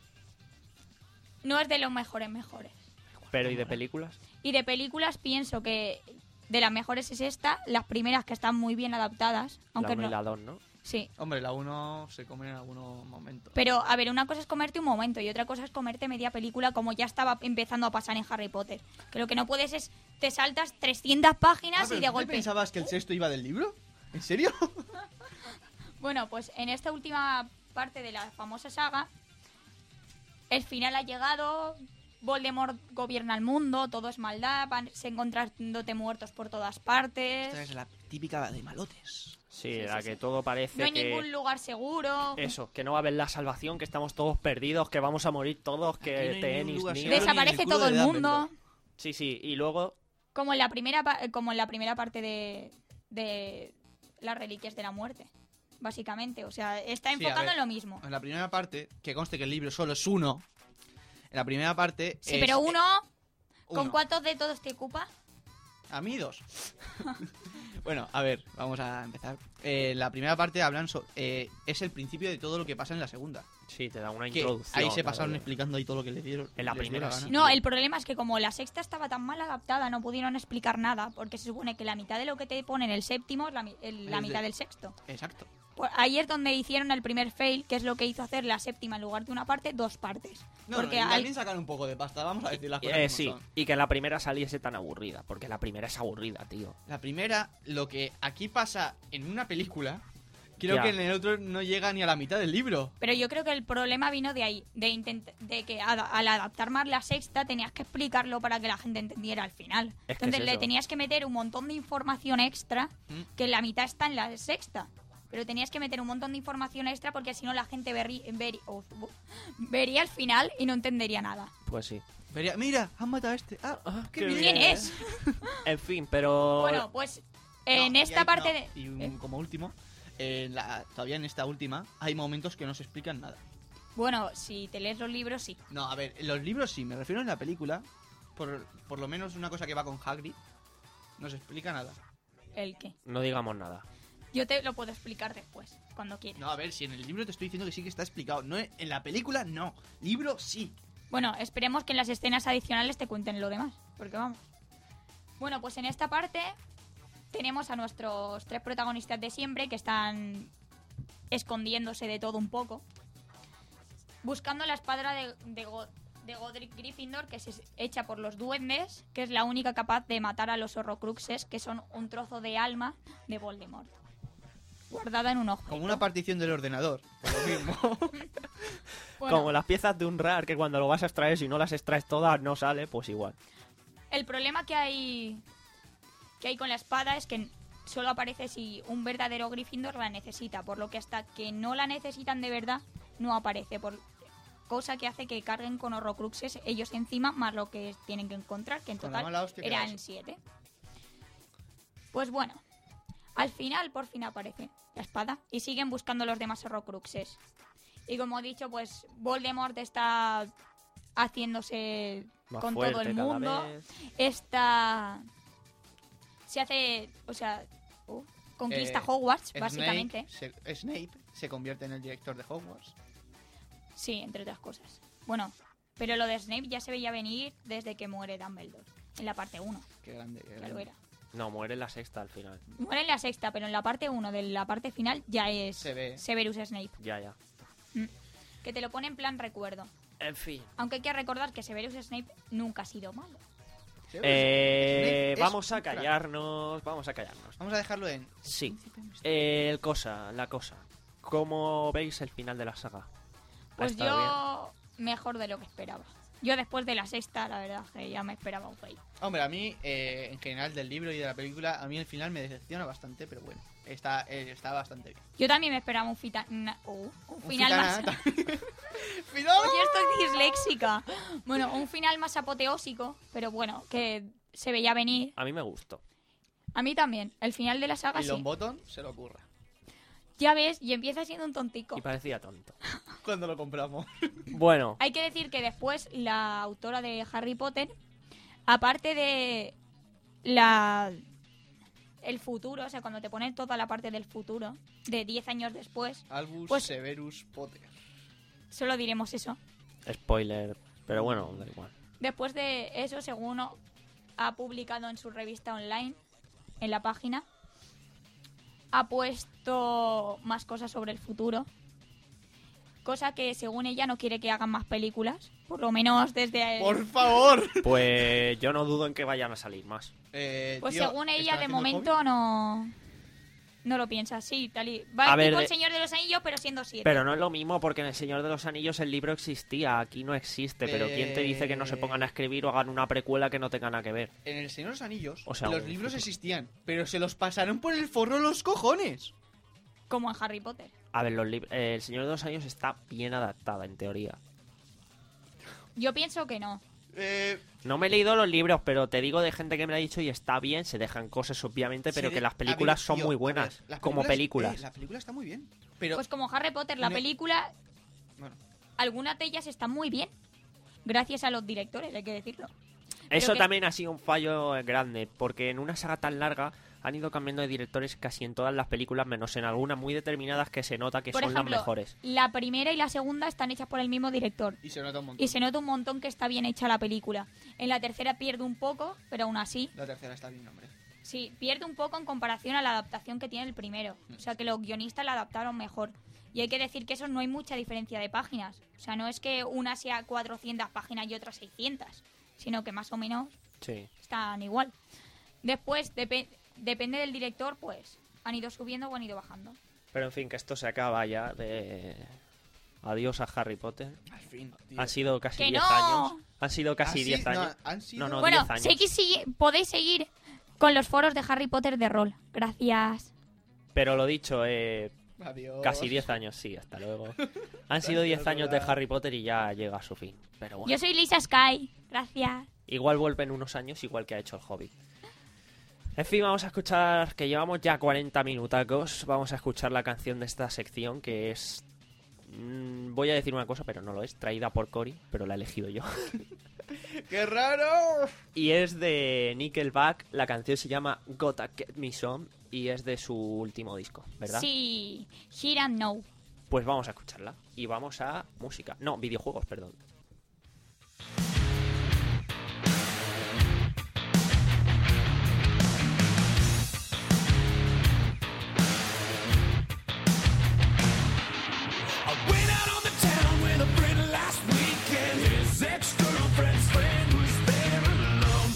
No es de los mejores mejores. Pero ¿y de películas? Y de películas pienso que de las mejores es esta, las primeras que están muy bien adaptadas, aunque la uno no. y la dos, ¿no? Sí. Hombre, la uno se come en algunos momentos. Pero, a ver, una cosa es comerte un momento y otra cosa es comerte media película como ya estaba empezando a pasar en Harry Potter. Que lo que no puedes es, te saltas trescientas páginas Ah, pero y de ¿tú te golpe... pensabas que el sexto iba del libro? ¿En serio? Bueno, pues en esta última parte de la famosa saga, el final ha llegado, Voldemort gobierna el mundo, todo es maldad, van se encontrándote muertos por todas partes, Esta es la típica de malotes. Sí, Sí, la sí, que sí. todo parece no hay que... ningún lugar seguro, Eso, que no va a haber la salvación, que estamos todos perdidos, que vamos a morir todos, Aquí no que hay tenis, ningún lugar ni... seguro. desaparece ni en el culo todo de el mundo, Dumbledore. Sí, sí, y luego... como en la primera, pa- como en la primera parte de, de las Reliquias de la Muerte, básicamente. O sea, está Sí, a enfocando ver. en lo mismo. En la primera parte, que conste que el libro solo es uno. En la primera parte. Sí, es- pero uno ¿Con Uno. cuántos de todos te ocupa? A mí dos. Bueno, a ver, vamos a empezar. Eh, la primera parte hablan so- eh, es el principio de todo lo que pasa en la segunda. Sí, te da una Que introducción. ahí se a pasaron lo- explicando ahí todo lo que les dieron. En la les dio primera gana. sí. No, el problema es que como la sexta estaba tan mal adaptada, no pudieron explicar nada, porque se supone que la mitad de lo que te ponen el séptimo es la, mi- el- la Es de- mitad del sexto. Exacto. Pues ahí es donde hicieron el primer fail, que es lo que hizo hacer la séptima en lugar de una parte, dos partes. No, porque no, y al- también sacan un poco de pasta, vamos a decir las cosas Eh, como sí, son. y que la primera saliese tan aburrida, porque la primera es aburrida, tío. La primera, lo que aquí pasa en una película, creo Ya. que en el otro no llega ni a la mitad del libro. Pero yo creo que el problema vino de ahí, de, intent- de que ad- al adaptar más la sexta tenías que explicarlo para que la gente entendiera al final. Es que Entonces es le eso. tenías que meter un montón de información extra, ¿Mm? que la mitad está en la sexta. Pero tenías que meter un montón de información extra porque si no la gente verri- veri- oh, bu- vería el final y no entendería nada. Pues sí. Vería, mira, han matado a este. Ah, qué qué bien. ¿Quién bien. es? En fin, pero... Bueno, pues No, en y esta hay- parte no, de... Y un- ¿Eh? como último, en la- todavía en esta última, hay momentos que no se explican nada. Bueno, si te lees los libros, sí. No, a ver, en los libros sí, me refiero en la película, por, por lo menos una cosa que va con Hagrid, no se explica nada. ¿El qué? No digamos nada. Yo te lo puedo explicar después, cuando quieras. No, a ver, si en el libro te estoy diciendo que sí que está explicado. No, en la película no. Libro sí. Bueno, esperemos que en las escenas adicionales te cuenten lo demás, porque vamos. Bueno, pues en esta parte tenemos a nuestros tres protagonistas de siempre que están escondiéndose de todo un poco, buscando la espada de, de, Go- de Godric Gryffindor, que es hecha por los duendes, que es la única capaz de matar a los Horrocruxes, que son un trozo de alma de Voldemort, guardada en un ojo. Como una partición del ordenador. Por lo mismo. Bueno, Como las piezas de un R A R, que cuando lo vas a extraer, si no las extraes todas, no sale, pues igual. el problema que hay que hay con la espada es que solo aparece si un verdadero Gryffindor la necesita, por lo que hasta que no la necesitan de verdad no aparece, por cosa que hace que carguen con Horrocruxes ellos encima más lo que tienen que encontrar, que en Con la total mala hostia que eran das. siete. Pues bueno, al final por fin aparece la espada y siguen buscando los demás Horrocruxes. Y como he dicho, pues Voldemort está haciéndose Más con fuerte todo el cada mundo. vez. Esta se hace, o sea, uh, conquista Eh, Hogwarts, básicamente. Snape se, Snape se convierte en el director de Hogwarts. Sí, entre otras cosas. Bueno, pero lo de Snape ya se veía venir desde que muere Dumbledore, en la parte uno, Qué grande, qué ya grande. lo era. No, muere en la sexta al final. Muere en la sexta, pero en la parte uno de la parte final ya es Se ve. Severus Snape, Ya, ya. que te lo pone en plan recuerdo. En fin. Aunque hay que recordar que Severus Snape nunca ha sido malo. Severus Eh, Snape es vamos a un crack. callarnos, vamos a callarnos. Vamos a dejarlo en... Sí. Eh, el cosa, la cosa. ¿Cómo veis el final de la saga? ¿Ha Pues estado yo mejor de lo que esperaba. Yo después de la sexta, la verdad, que ya me esperaba un fail. Hombre, a mí, eh, en general del libro y de la película, a mí el final me decepciona bastante, pero bueno, está, eh, está bastante bien. Yo también me esperaba un, fita- na- uh, un Un final más... fitana- ¡Final! Oye, estoy disléxica. Bueno, un final más apoteósico, pero bueno, que se veía venir. bien? A mí me gustó. A mí también. El final de la saga Y sí. Longbottom se lo ocurra. Ya ves, y empieza siendo un tontico. Y parecía tonto. Cuando lo compramos. Bueno, Hay que decir que después la autora de Harry Potter, aparte de la el futuro, o sea, cuando te ponen toda la parte del futuro, de diez años después, Albus Pues- Severus Potter. solo diremos eso. spoiler. Pero bueno, da igual. Después de eso, según o- ha publicado en su revista online, en la página, ha puesto más cosas sobre el futuro. Cosa que, según ella, no quiere que hagan más películas. Por lo menos desde... ¡Por favor! Pues yo no dudo en que vayan a salir más. Eh, Pues tío, según ella, ¿están de haciendo el momento no... No lo piensa, sí, tal y... Va A ver, tipo de- el Señor de los Anillos, pero siendo siete. Pero no es lo mismo porque en El Señor de los Anillos el libro existía, aquí no existe. Pero ¿quién te dice que no se pongan a escribir o hagan una precuela que no tenga nada que ver? En El Señor de los Anillos, O sea, los un libros futuro. existían, pero se los pasaron por el forro los cojones. Como en Harry Potter. A ver, los lib- eh, El Señor de los Anillos está bien adaptada, en teoría. Yo pienso que no. Eh, No me he leído los libros, pero te digo de gente que me lo ha dicho y está bien, se dejan cosas obviamente, pero sí, que las a películas ver, son tío, muy a buenas, ver, las como películas. eh, la película está muy bien, pero... Pues como Harry Potter, la No- película, Bueno, algunas de ellas están muy bien. Gracias a los directores, hay que decirlo. Eso que- también ha sido un fallo grande, porque en una saga tan larga han ido cambiando de directores casi en todas las películas, menos en algunas muy determinadas que se nota que Por son ejemplo, las mejores. la primera y la segunda están hechas por el mismo director. Y se nota un montón. Y se nota un montón que está bien hecha la película. En la tercera pierde un poco, pero aún así, La tercera está bien, hombre. sí, pierde un poco en comparación a la adaptación que tiene el primero. O sea, que los guionistas la adaptaron mejor. Y hay que decir que eso no hay mucha diferencia de páginas. O sea, no es que una sea cuatrocientas páginas y otra seiscientas, sino que más o menos Sí. están igual. Después, depe- depende del director, pues han ido subiendo o han ido bajando. Pero en fin, que esto se acaba ya de... Adiós a Harry Potter. Al fin, tío. Han sido casi ¡Que diez no! años. Han sido casi Ah, sí, diez no, años. han sido- No, no, Bueno, diez años. sé que sí- podéis seguir con los foros de Harry Potter de rol. Gracias. Pero lo dicho, eh, Adiós. casi diez años, sí, hasta luego. Han sido diez años de Harry Potter y ya llega a su fin. Pero bueno, Yo soy Lisa Sky. Gracias. igual vuelve en unos años, igual que ha hecho el Hobbit. En fin, vamos a escuchar, que llevamos ya cuarenta minutacos, vamos a escuchar la canción de esta sección que es... mm, voy a decir una cosa, pero no lo es, traída por Cory, pero la he elegido yo. ¡Qué raro! Y es de Nickelback, la canción se llama Gotta Get Me Some y es de su último disco, ¿verdad? Sí. Here and Now. Pues vamos a escucharla y vamos a música, no, videojuegos, perdón. I went out on the town with a friend last weekend. His ex-girlfriend's friend was there alone.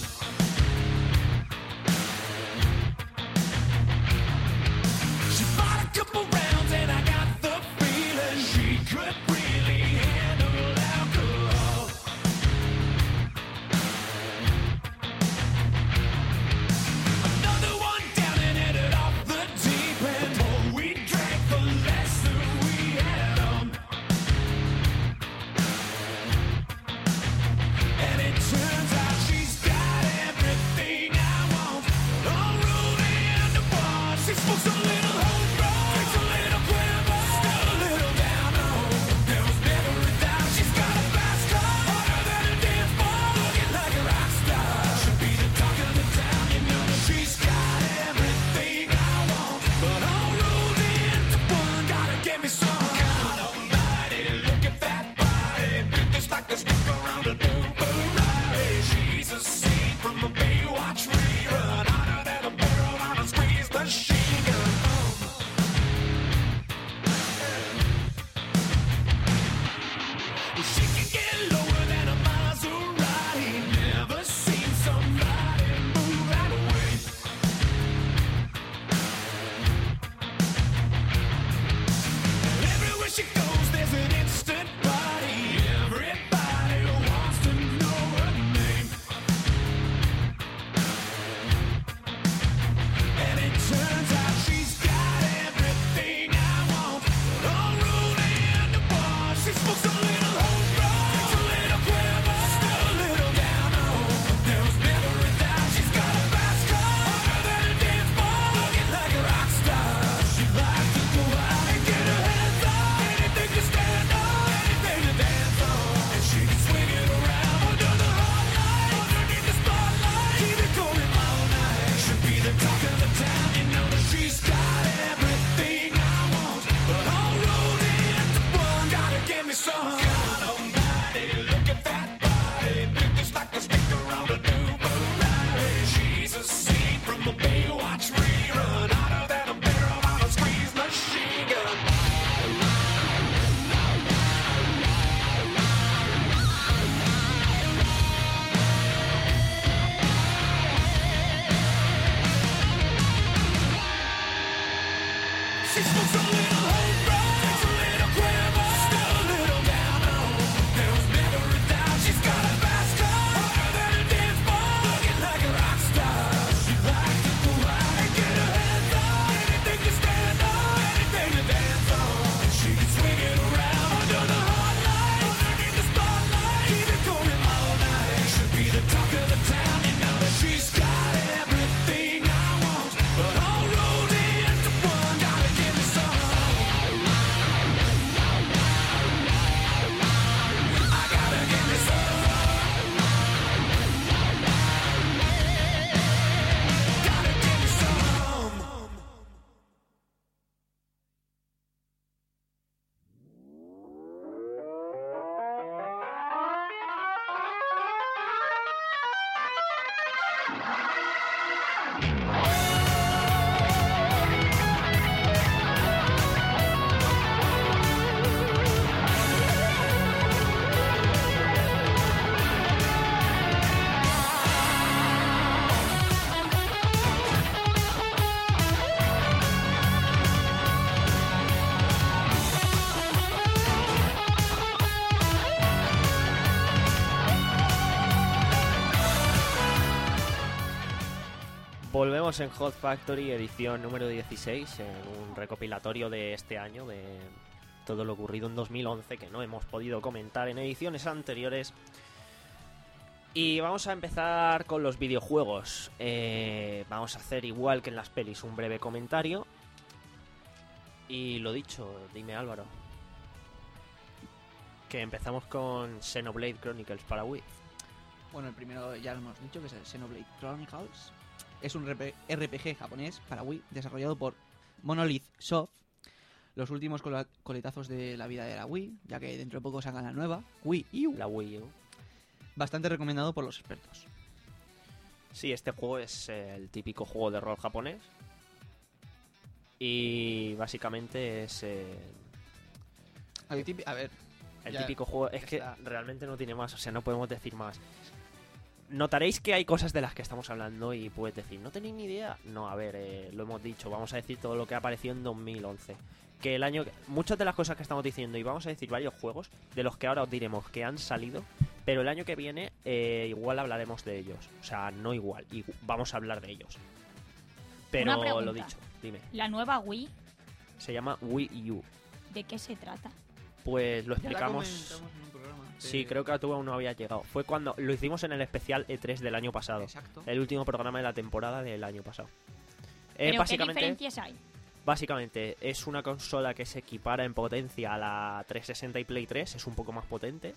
She bought a couple rounds and I got the feeling she could really handle alcohol. Another one down and headed off the deep end. The more we drank, the less that we had on. And it turns out she's got everything I want. All rolled into one. She smokes a little homegrown, drinks a little Cuervo, still a little down home. There was never a doubt she's got a fast car, harder than a dance ball, looking like a rock star. Should be the talk of the town, you know that she's got everything I want. But all rolled into one, gotta get me some. God almighty, look at that body, big just like a stick around a new Ferrari. She's a scene from a Baywatch rerun, hotter than a barrel on a squeeze machine gun. She can get lower than a Maserati. Never seen somebody move that way. And everywhere she goes, there's an instant party. Everybody wants to know her name. And it turns out she's got everything I want. All rolled into one. She smokes a little homegrown, drinks a little Cuervo, still a little down home. There was never a doubt she's got a fast car, harder than a dance ball, looking like a rock star. She likes to go out and get her hands on anything to stand on, anything to dance on. And she can swing it around under the hot light, underneath the spotlight, keep it going all night. Should be the talk of the town, you know that she's got everything I want. But all rolled into one, gotta give me some. God almighty, look at that body, big just like a stick around a new Ferrari. She's a scene from a Baywatch rerun, hotter than a barrel on a squeeze machine gun. She smokes a little homegrown, drinks a little Cuervo, still a little down home. There was never a doubt she's got a fast car, harder than a dance ball, looking like a rock star. She likes to go out and get her hands on anything to stand on, anything to dance on. And she can swing it around under the hot light, underneath the spotlight, keep it going all night. Should be the talk of the town, you know that she's got everything I want. But all rolled into one, gotta give me some. Seguimos en Hot Factory, edición número dieciséis, en un recopilatorio de este año, de todo lo ocurrido en dos mil once, que no hemos podido comentar en ediciones anteriores. Y vamos a empezar con los videojuegos. Eh, vamos a hacer igual que en las pelis, un breve comentario. Y lo dicho, dime Álvaro. Que empezamos con Xenoblade Chronicles para Wii. Bueno, el primero ya lo hemos dicho, que es el Xenoblade Chronicles. Es un R P G japonés para Wii, desarrollado por Monolith Soft. Los últimos cola- coletazos de la vida de la Wii, ya que dentro de poco sacan la nueva, Wii U. La Wii U. Bastante recomendado por los expertos. Sí, este juego es eh, el típico juego de rol japonés. Y básicamente es eh, El tipi- A ver, el Ya típico juego. Es que está. realmente no tiene más, o sea, no podemos decir más. Notaréis que hay cosas de las que estamos hablando y puedes decir, ¿no tenéis ni idea? No, a ver, eh, lo hemos dicho, vamos a decir todo lo que ha aparecido en dos mil once. Que el año... Muchas de las cosas que estamos diciendo, y vamos a decir varios juegos, de los que ahora os diremos que han salido, pero el año que viene eh, igual hablaremos de ellos. O sea, no igual, y vamos a hablar de ellos. Pero Una pregunta. lo dicho, dime. La nueva Wii, Se llama Wii U. ¿de qué se trata? Pues lo ya la explicamos... comentamos en un programa. Sí, de- creo que tú aún no había llegado. Fue cuando lo hicimos en el especial E tres del año pasado. Exacto. El último programa de la temporada del año pasado. Eh, ¿Pero qué básicamente, diferencias hay? básicamente es una consola que se equipara en potencia a la trescientos sesenta y Play tres, es un poco más potente.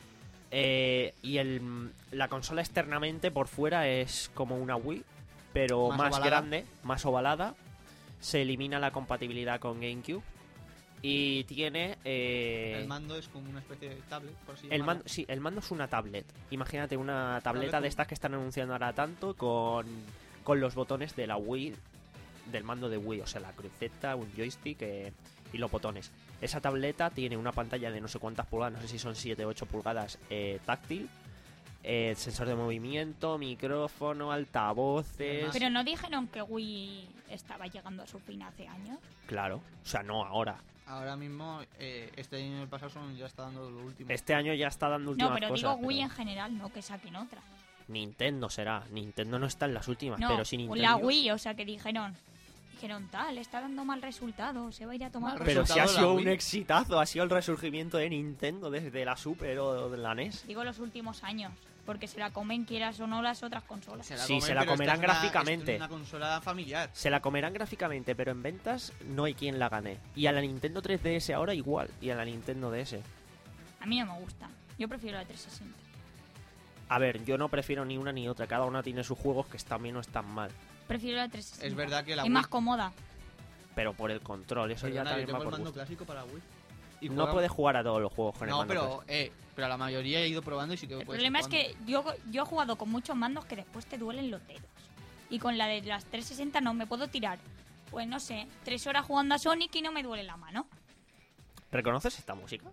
Eh, y el, la consola externamente por fuera es como una Wii, pero Más más, ovalada. grande, más ovalada. Se elimina la compatibilidad con GameCube. Y tiene... eh, El mando es como una especie de tablet, por así el llamarlo. mando, sí, el mando es una tablet. Imagínate una tableta Tablet de estas que están anunciando ahora tanto con, con los botones de la Wii, del mando de Wii, o sea, la cruceta, un joystick eh, y los botones. Esa tableta tiene una pantalla de no sé cuántas pulgadas, no sé si son siete o ocho pulgadas, eh, táctil, eh, sensor de movimiento, micrófono, altavoces. Además- Pero no dijeron que Wii estaba llegando a su fin hace años. Claro, o sea, no ahora. Ahora mismo, eh, este año y el pasado son, ya está dando lo último. Este año ya está dando últimas No, pero cosas. digo Wii pero en general, no que saquen otra. Nintendo será. Nintendo no está en las últimas, No, pero sí Nintendo. la Wii, o sea que dijeron, dijeron tal, está dando mal resultado, se va a ir a tomar Mal por Pero culo". si ha resultado de sido la un Wii. exitazo, ha sido el resurgimiento de Nintendo desde la Super o de la N E S. Digo los últimos años, porque se la comen quieras o no las otras consolas. Se la Sí, comen, se la pero esta comerán es una- gráficamente. Es una consola familiar. Se la comerán gráficamente, pero en ventas no hay quien la gane. Y a la Nintendo tres D S ahora igual, y a la Nintendo D S. A mí no me gusta, yo prefiero la trescientos sesenta. A ver, yo no prefiero ni una ni otra, cada una tiene sus juegos que están bien o están mal. Prefiero la trescientos sesenta. Es verdad que la Es Wii- más cómoda. Pero por el control, eso ya Perdona, yo también tengo va el por mando gusto. clásico para Wii. Y No juega- puedes jugar a todos los juegos con el No, mando pero, clásico. eh, pero a la mayoría he ido probando y sí que El puedes problema ir es que yo, yo he jugado con muchos mandos que después te duelen los dedos. Y con la de las trescientos sesenta no me puedo tirar, pues no sé, tres horas jugando a Sonic y no me duele la mano. ¿Reconoces esta música?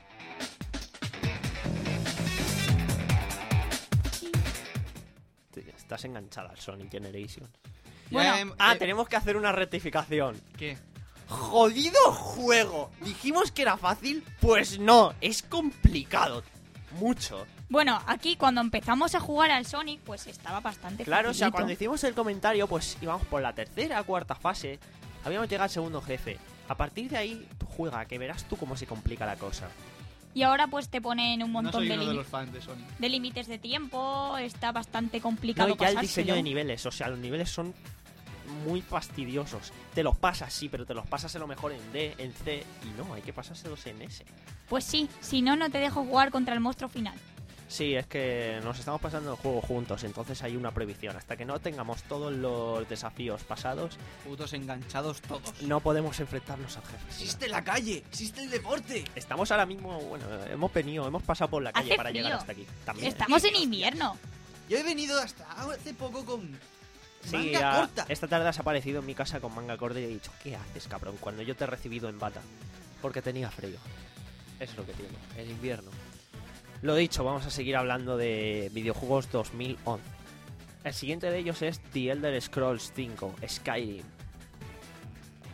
Te- Estás enganchada al Sonic Generation. jugando. Bueno. Ya, em, Ah, eh, tenemos que hacer una rectificación. ¿Qué? ¡Jodido juego! Dijimos que era fácil, pues no, es complicado. Mucho. Bueno, aquí cuando empezamos a jugar al Sonic, pues estaba bastante Claro, o sea, facilito. cuando hicimos el comentario, pues íbamos por la tercera, cuarta fase. Habíamos llegado al segundo jefe. A partir de ahí, tú juega, que verás tú cómo se complica la cosa. Y ahora pues te ponen un No montón soy de, uno de limi- los fans de Sonic. de límites de tiempo, está bastante No, complicado y ya el pasárselo. diseño de niveles, o sea, los niveles son muy fastidiosos. Te los pasas, sí, pero te los pasas a lo mejor en D, en C, y no, hay que pasárselos en S. Pues sí, si no, no te dejo jugar contra el monstruo final. Sí, es que nos estamos pasando el juego juntos, entonces hay una prohibición. Hasta que no tengamos todos los desafíos pasados, Putos enganchados todos. no podemos enfrentarnos al jefe. final. ¡Existe la calle! ¡Existe el deporte! Estamos ahora mismo, bueno, hemos venido, hemos pasado por la calle Hace para frío. llegar hasta aquí. También. Estamos en Hostias. invierno. Yo he venido hasta hace poco con Sí, manga a- corta. esta tarde has aparecido en mi casa con manga corta y he dicho, ¿qué haces, cabrón? Cuando yo te he recibido en bata. Porque tenía frío. Eso es lo que tiene, el invierno. Lo dicho, vamos a seguir hablando de videojuegos dos mil once. El siguiente de ellos es The Elder Scrolls cinco, Skyrim.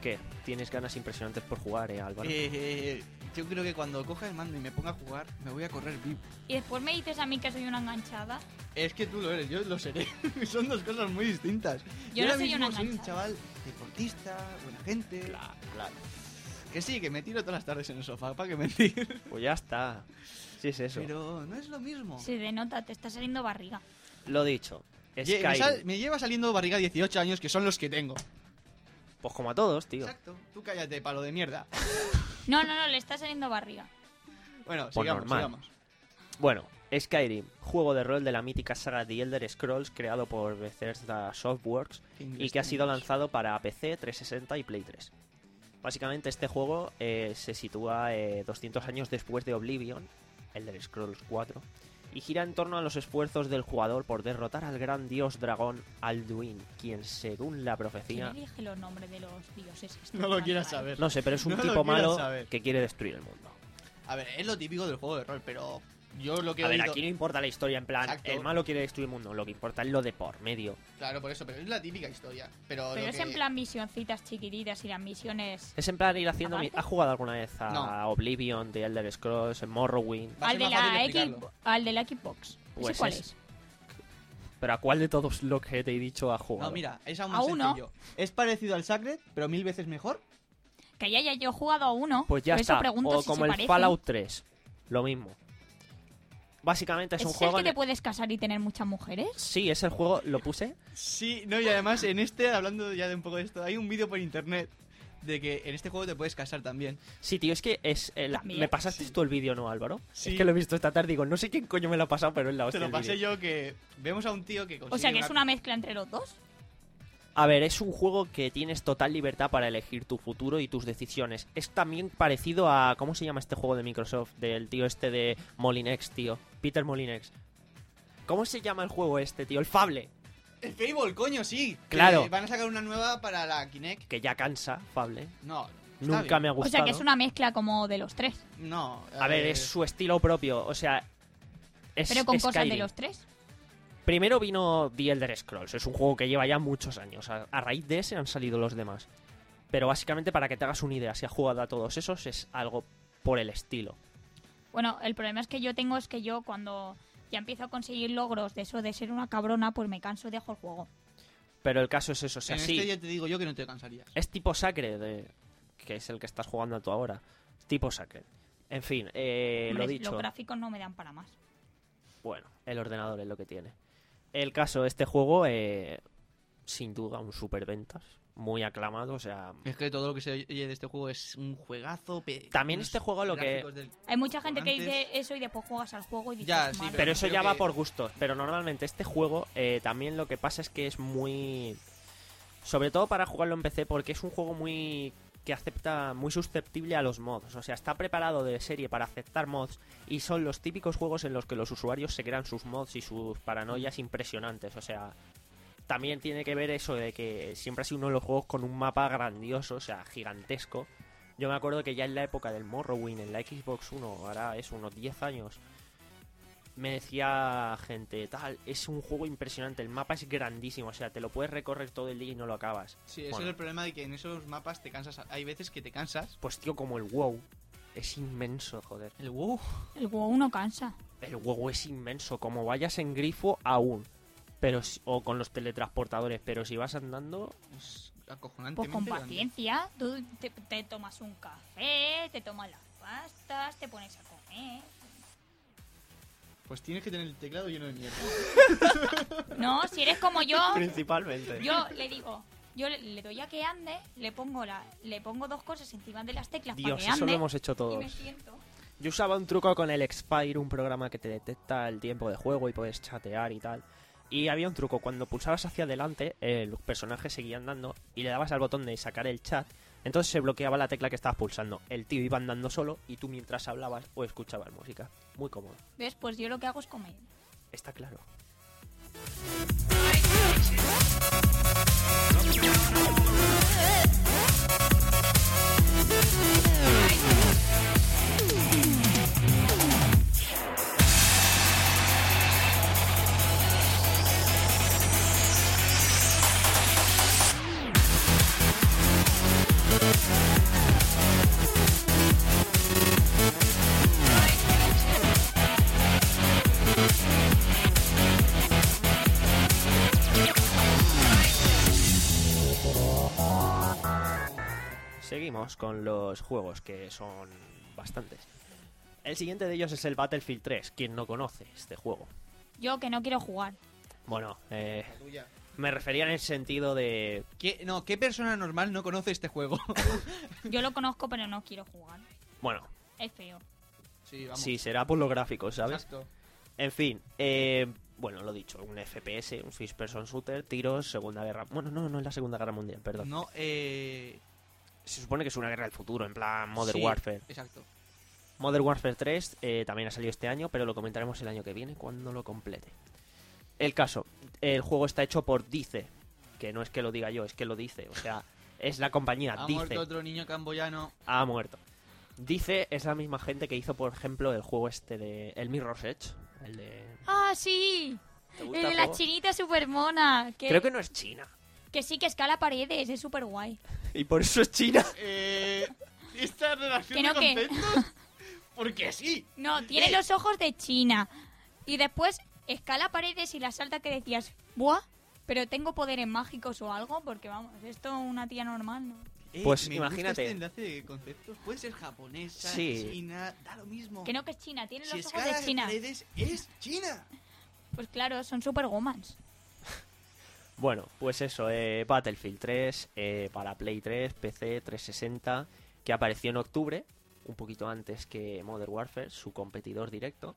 ¿Qué? ¿Tienes ganas impresionantes por jugar, eh, Álvaro? Eh, eh, yo creo que cuando coja el mando y me ponga a jugar, me voy a correr vivo. Y después me dices a mí que soy una enganchada. Es que tú lo eres, yo lo seré. Son dos cosas muy distintas. Yo no ahora soy mismo una soy un enganchada. chaval deportista, buena gente. Claro, claro. Que sí, que me tiro todas las tardes en el sofá, ¿para qué mentir? Pues ya está. Sí, es eso. Pero no es lo mismo. Se denota, te está saliendo barriga. Lo dicho. Lle- Skyrim. me, sal- me lleva saliendo barriga dieciocho años, que son los que tengo. Pues como a todos, tío. Exacto. Tú cállate, palo de mierda. No, no, no, le está saliendo barriga. Bueno, Pues sigamos, normal. sigamos. Bueno, Skyrim, juego de rol de la mítica saga The Elder Scrolls creado por Bethesda Softworks y que ha sido lanzado para P C, trescientos sesenta y Play tres. Básicamente este juego eh, se sitúa eh, doscientos años después de Oblivion, Elder Scrolls cuatro, y gira en torno a los esfuerzos del jugador por derrotar al gran dios dragón Alduin, quien según la ¿Quién profecía... elige los nombres de los dioses? estos No lo tan quieras raros? saber. No sé, pero es un No lo tipo quieras malo saber. que quiere destruir el mundo. A ver, es lo típico del juego de rol, pero yo lo que he A ver, oído... aquí no importa la historia, en plan, Exacto. el malo quiere destruir el mundo, lo que importa es lo de por medio. Claro, por eso, pero es la típica historia. Pero, Pero lo es que... en plan misioncitas chiquititas y las misiones... Es en plan ir haciendo... mi- ¿Aparte? ¿Has jugado alguna vez a No. Oblivion, The Elder Scrolls, en Morrowind? Va a Al ser de, más fácil la explicarlo. X... al de la Xbox. Pues ¿Ese cuál es- es? Pero ¿a cuál de todos los que te he dicho has jugado? No, mira, es aún A más uno. sencillo. Es parecido al Sacred, pero mil veces mejor. Que ya haya yo jugado a uno. Pues ya por está. Eso pregunto O si como se el parecen. Fallout tres. Lo mismo. Básicamente es ¿Es un el juego... que en te el- puedes casar y tener muchas mujeres? Sí, es el juego... ¿Lo puse? Sí, no, y además en este, hablando ya de un poco de esto, hay un vídeo por internet de que en este juego te puedes casar también. Sí, tío, es que es... el- También. ¿Me pasaste tú el vídeo, no, Álvaro? Sí. Es que lo he visto esta tarde y digo, no sé quién coño me lo ha pasado, pero es la Te hostia lo el pasé vídeo. yo, que vemos a un tío que consigue O sea que es una mezcla entre los dos. A ver, es un juego que tienes total libertad para elegir tu futuro y tus decisiones. Es también parecido a... ¿Cómo se llama este juego de Microsoft? Del tío este de Molinex, tío. Peter Molinex. ¿Cómo se llama el juego este, tío? El Fable. El Fable, coño, sí. Que Claro. van a sacar una nueva para la Kinect. Que ya cansa, Fable. No, está Nunca bien. me ha O gustado. sea que es una mezcla como de los tres. No. A ver, es su estilo propio. O sea... Es Pero con cosas de Skyrim. los tres. Primero vino The Elder Scrolls. Es un juego que lleva ya muchos años. A, a raíz de ese han salido los demás. Pero básicamente, para que te hagas una idea, si has jugado a todos esos, es algo por el estilo. Bueno, el problema es que yo tengo es que yo cuando ya empiezo a conseguir logros de eso de ser una cabrona, pues me canso y dejo el juego. Pero el caso es eso. O sea, en sí, este ya te digo yo que no te cansarías. es tipo Sacred, de- que es el que estás jugando tú ahora. Tipo Sacred. En fin, eh, Hombre, lo dicho. Los gráficos no me dan para más. Bueno, el ordenador es lo que tiene. El caso, este juego, eh, sin duda, un superventas. Muy aclamado, o sea... Es que todo lo que se oye de este juego es un juegazo. pe- También unos este juego lo que- gráficos del- Hay mucha gente que Antes- dice eso y después juegas al juego y dices, Ya, sí, "Madre Pero mía". eso creo ya va que- por gustos. Pero normalmente este juego eh, también lo que pasa es que es muy... Sobre todo para jugarlo en P C, porque es un juego muy... que acepta muy susceptible a los mods. O sea, está preparado de serie para aceptar mods y son los típicos juegos en los que los usuarios se crean sus mods y sus paranoias impresionantes. O sea, también tiene que ver eso de que siempre ha sido uno de los juegos con un mapa grandioso, o sea, gigantesco. Yo me acuerdo que ya en la época del Morrowind, en la Xbox One, ahora es unos diez años, me decía gente, tal, es un juego impresionante, el mapa es grandísimo, o sea, te lo puedes recorrer todo el día y no lo acabas. Sí, ese Bueno. es el problema de que en esos mapas te cansas. Hay veces que te cansas. Pues tío, como el WoW, es inmenso, joder. El WoW. El WoW no cansa. El WoW es inmenso, como vayas en grifo aún, pero si- o con los teletransportadores, pero si vas andando, Es acojonante. Pues con paciencia, tú te, te tomas un café, te tomas las pastas, te pones a comer. Pues tienes que tener el teclado lleno de mierda. No, si eres como yo, principalmente. yo le digo, yo le, le doy a que ande, le pongo la, le pongo dos cosas encima de las teclas para Dios, que eso ande lo hemos hecho y me todos. siento. Yo usaba un truco con el Expire, un programa que te detecta el tiempo de juego y puedes chatear y tal. Y había un truco, cuando pulsabas hacia adelante, eh, los personajes seguían andando y le dabas al botón de sacar el chat, entonces se bloqueaba la tecla que estabas pulsando. El tío iba andando solo y tú mientras hablabas o escuchabas música. Muy cómodo. ¿Ves? Pues yo lo que hago es comer. Está claro. seguimos con los juegos, que son bastantes. El siguiente de ellos es el Battlefield tres. ¿Quién no conoce este juego? Yo que no quiero jugar. Bueno, eh, La tuya. me refería en el sentido de... ¿Qué, no, ¿qué persona normal no conoce este juego? Yo lo conozco, pero no quiero jugar. Bueno, Es feo. Sí, vamos. sí, será por los gráficos, ¿sabes? Exacto. En fin, eh, bueno, lo dicho, un F P S, un First Person Shooter, tiros, Segunda Guerra... Bueno, no, no es la Segunda Guerra Mundial, perdón. No, eh... Se supone que es una guerra del futuro, en plan Modern sí, Warfare. Exacto. Modern Warfare tres eh, también ha salido este año, pero lo comentaremos el año que viene cuando lo complete. El caso, el juego está hecho por Dice, que no es que lo diga yo, es que lo dice, o sea, es la compañía Ha Dice. muerto otro niño camboyano. Ha muerto. Dice es la misma gente que hizo, por ejemplo, el juego este de el Mirror's Edge, el de... ¡Ah, sí! ¿Te gusta El de el la juego? chinita super mona. Que, Creo que no es China. que sí, que escala paredes, es súper guay. Y por eso es China. Eh... ¿Esta relación Que no, de que- conceptos? Porque sí. No, tiene Eh. los ojos de China. Y después escala paredes y la salta que decías, ¡buah! Pero tengo poderes mágicos o algo, porque vamos, esto una tía normal, ¿no? Eh, Pues me gusta imagínate. este enlace de conceptos. Puede ser japonesa, Sí. china, da lo mismo. Que no, que es China, tiene Si los ojos escala de China. paredes, es China. Pues claro, son super gomans. Bueno, pues eso, eh, Battlefield tres eh, para Play tres, P C, trescientos sesenta, que apareció en octubre, un poquito antes que Modern Warfare, su competidor directo.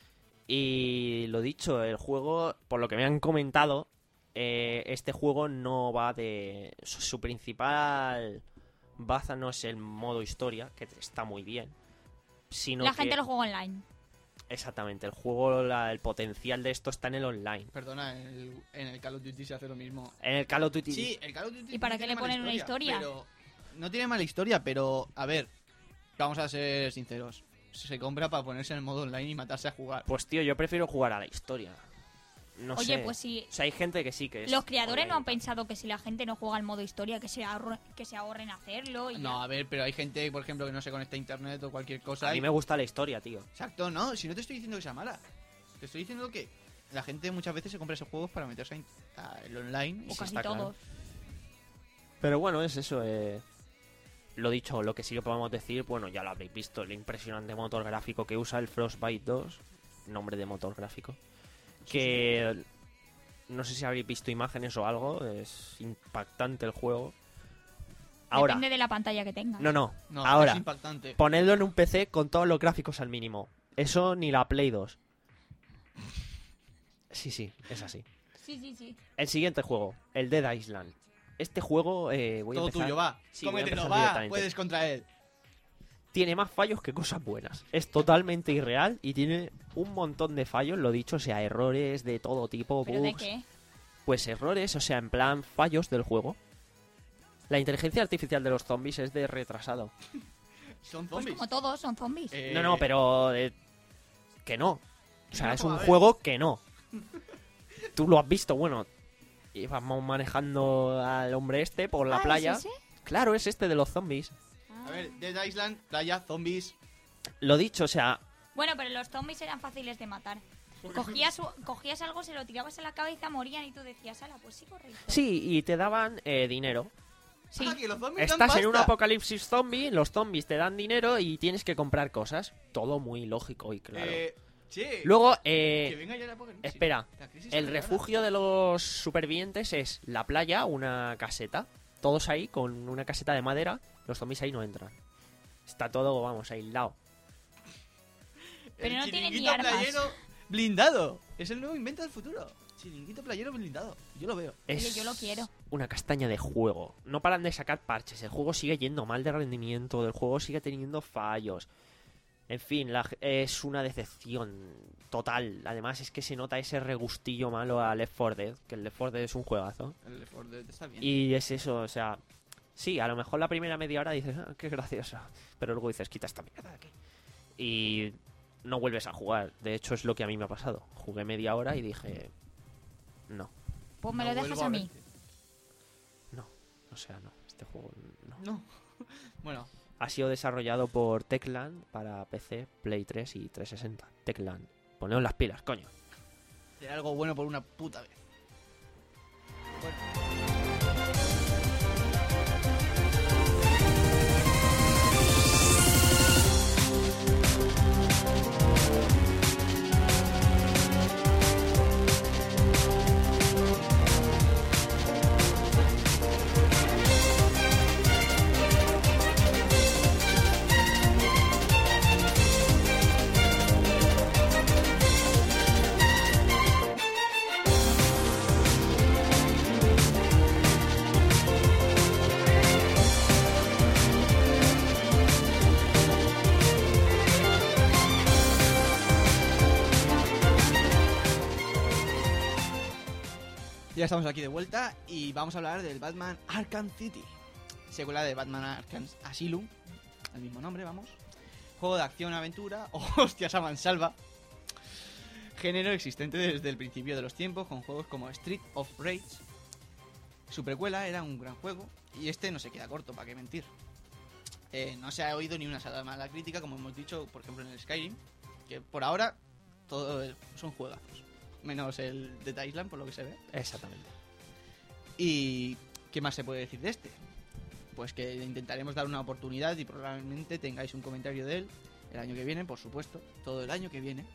Y lo dicho, el juego, por lo que me han comentado, eh, este juego no va de... Su, su principal baza no es el modo historia, que está muy bien, sino La que... gente lo juega online. Exactamente, el juego, la- el potencial de esto está en el online. Perdona, en el, en el Call of Duty se hace lo mismo. En el Call of Duty... Sí, el Call of Duty ¿Y para no qué tiene le ponen mala una historia? Pero no tiene mala historia, pero a ver, vamos a ser sinceros. Se compra para ponerse en el modo online y matarse a jugar. Pues tío, yo prefiero jugar a la historia. No Oye, sé. pues si O sea, hay gente que sí que es... los creadores no han online. pensado que si la gente no juega al modo historia, que se, ahorre- que se ahorren hacerlo. Y No, ya. a ver, pero hay gente, por ejemplo, que no se conecta a internet o cualquier cosa. A mí y- me gusta la historia, tío. Exacto, no, si no te estoy diciendo que sea mala. Te estoy diciendo que la gente muchas veces se compra esos juegos para meterse en a- el online. O Y casi está claro. todos. Pero bueno, es eso. Eh... Lo dicho, lo que sí que podemos decir, bueno, ya lo habréis visto, el impresionante motor gráfico que usa el Frostbite dos, nombre de motor gráfico, que no sé si habréis visto imágenes o algo, es impactante el juego. Ahora, Depende de la pantalla que tengas. no, no, No, ahora, es impactante. ponedlo en un P C con todos los gráficos al mínimo. Eso ni la Play dos. Sí, sí, es así. Sí, sí, sí. El siguiente juego, el Dead Island. Este juego, eh, voy a Todo empezar... tuyo, va. Sí, voy a Cómetelo, empezar va. directamente. Puedes contra él. Tiene más fallos que cosas buenas. Es totalmente irreal y tiene un montón de fallos, lo dicho, o sea, errores de todo tipo, ¿Pero bugs. de qué? Pues errores, o sea, en plan fallos del juego. La inteligencia artificial de los zombies es de retrasado. Son Pues zombies. como todos, son zombies. Eh, No, no, pero eh, que no. O sea, No, es a un ver. juego que no. Tú lo has visto, bueno. Íbamos manejando al hombre este por la Ah, ¿es playa. ese? Claro, es este de los zombies. Ah. A ver, Dead Island, playa, zombies. Lo dicho, o sea, Bueno, pero los zombies eran fáciles de matar. Cogías, u- cogías algo, se lo tirabas a la cabeza, morían y tú decías, ala, pues sí, correcto. sí, y te daban eh, dinero. Sí. Ah, que los zombies dan Estás en un pasta. apocalipsis zombie, los zombies te dan dinero y tienes que comprar cosas. Todo muy lógico y claro. Eh, che, Luego, que eh, venga ya el apocalipsis. espera, La crisis el es refugio de los supervivientes es la playa, una caseta. Todos ahí con una caseta de madera. Los zombies ahí no entran. Está todo, vamos, aislado. Pero El no tienen ni chiringuito armas. playero blindado. Es el nuevo invento del futuro. Chiringuito playero blindado. Yo lo veo. Oye, Es yo lo quiero. una castaña de juego. No paran de sacar parches. El juego sigue yendo mal de rendimiento. El juego sigue teniendo fallos. En fin, la g- es una decepción total. Además es que se nota ese regustillo malo a Left four Dead. Que el Left four Dead es un juegazo. El Left four Dead está bien. Y es eso, o sea... Sí, a lo mejor la primera media hora dices, ah, qué graciosa. Pero luego dices, quita esta mierda de aquí. Y no vuelves a jugar. De hecho, es lo que a mí me ha pasado. Jugué media hora y dije... No, Pues me No lo dejas vuelvo a mí. verte. no. O sea, no. Este juego no. No. Bueno, Ha sido desarrollado por Techland para P C, Play tres y trescientos sesenta. Techland. Poneos las pilas, coño. será algo bueno por una puta vez. Bueno. Ya estamos aquí de vuelta y vamos a hablar del Batman Arkham City, secuela de Batman Arkham Asylum, el mismo nombre, vamos. Juego de acción-aventura, hostias a mansalva. Género existente desde el principio de los tiempos, con juegos como Street of Rage. Su precuela era un gran juego y este no se queda corto, para qué mentir. Eh, no se ha oído ni una sola mala crítica, como hemos dicho, por ejemplo, en el Skyrim, que por ahora todo son juegazos, menos el de Island, por lo que se ve. Exactamente. ¿Y qué más se puede decir de este? Pues que le intentaremos dar una oportunidad y probablemente tengáis un comentario de él el año que viene, por supuesto, todo el año que viene.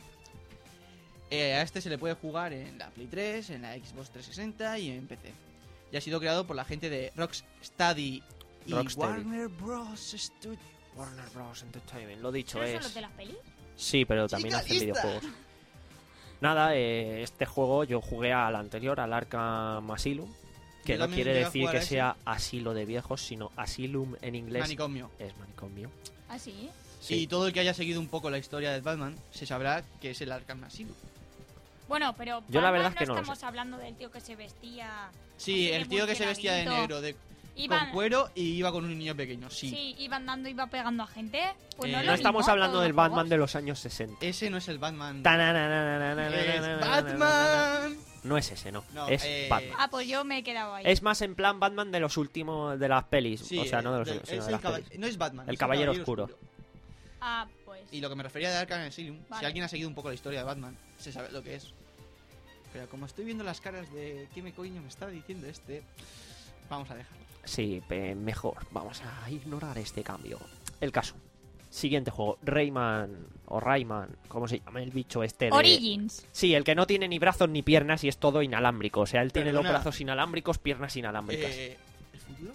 Eh, a este se le puede jugar en la Play tres, en la Xbox trescientos sesenta y en P C. Y ha sido creado por la gente de Rocksteady y Rocksteady. Warner Bros. Studio. Warner Bros. Entertainment, lo dicho ¿Pero son es... los de las pelis? Sí, pero también Chica hacen lista. videojuegos. Nada, eh, este juego yo jugué al anterior, al Arkham Asylum, que Yo no también quiere llegué a decir jugar que a ese. sea asilo de viejos, sino Asylum en inglés. Manicomio. Es manicomio. ¿Ah, sí? Sí. Y todo el que haya seguido un poco la historia de Batman se sabrá que es el Arkham Asylum. Bueno, pero Yo la Batman verdad es que no lo estamos sé. hablando del tío que se vestía... Sí, así el tío que se vestía de murcielaguito. negro, de, Iban, con cuero y iba con un niño pequeño, sí. sí, iban dando, iba pegando a gente. Pues Eh, no, no lo No estamos mismo, hablando todos del los Batman juegos. de los años sesenta. Ese no es el Batman. Es Tanananananananananana. Batman. No es ese, no. No, es eh, Batman. Ah, pues yo me he quedado ahí. Es más en plan Batman de los últimos de las pelis. Sí, o sea, no de los del- años, sino es de el las caba- pelis. no es Batman. El es Caballero Oscuro. Ah, pues... Y lo que me refería de Arkham Asylum, si Vale. alguien ha seguido un poco la historia de Batman, se sabe lo que es. Pero como estoy viendo las caras de qué me coño me está diciendo este, vamos a dejarlo. Sí, pe- mejor. Vamos a ignorar este cambio. El caso. Siguiente juego. Rayman. O Rayman. ¿Cómo se llama el bicho este? De... Origins. Sí, el que no tiene ni brazos ni piernas y es todo inalámbrico. O sea, él tiene los Perdona. brazos inalámbricos, piernas inalámbricas. Eh, ¿El futuro?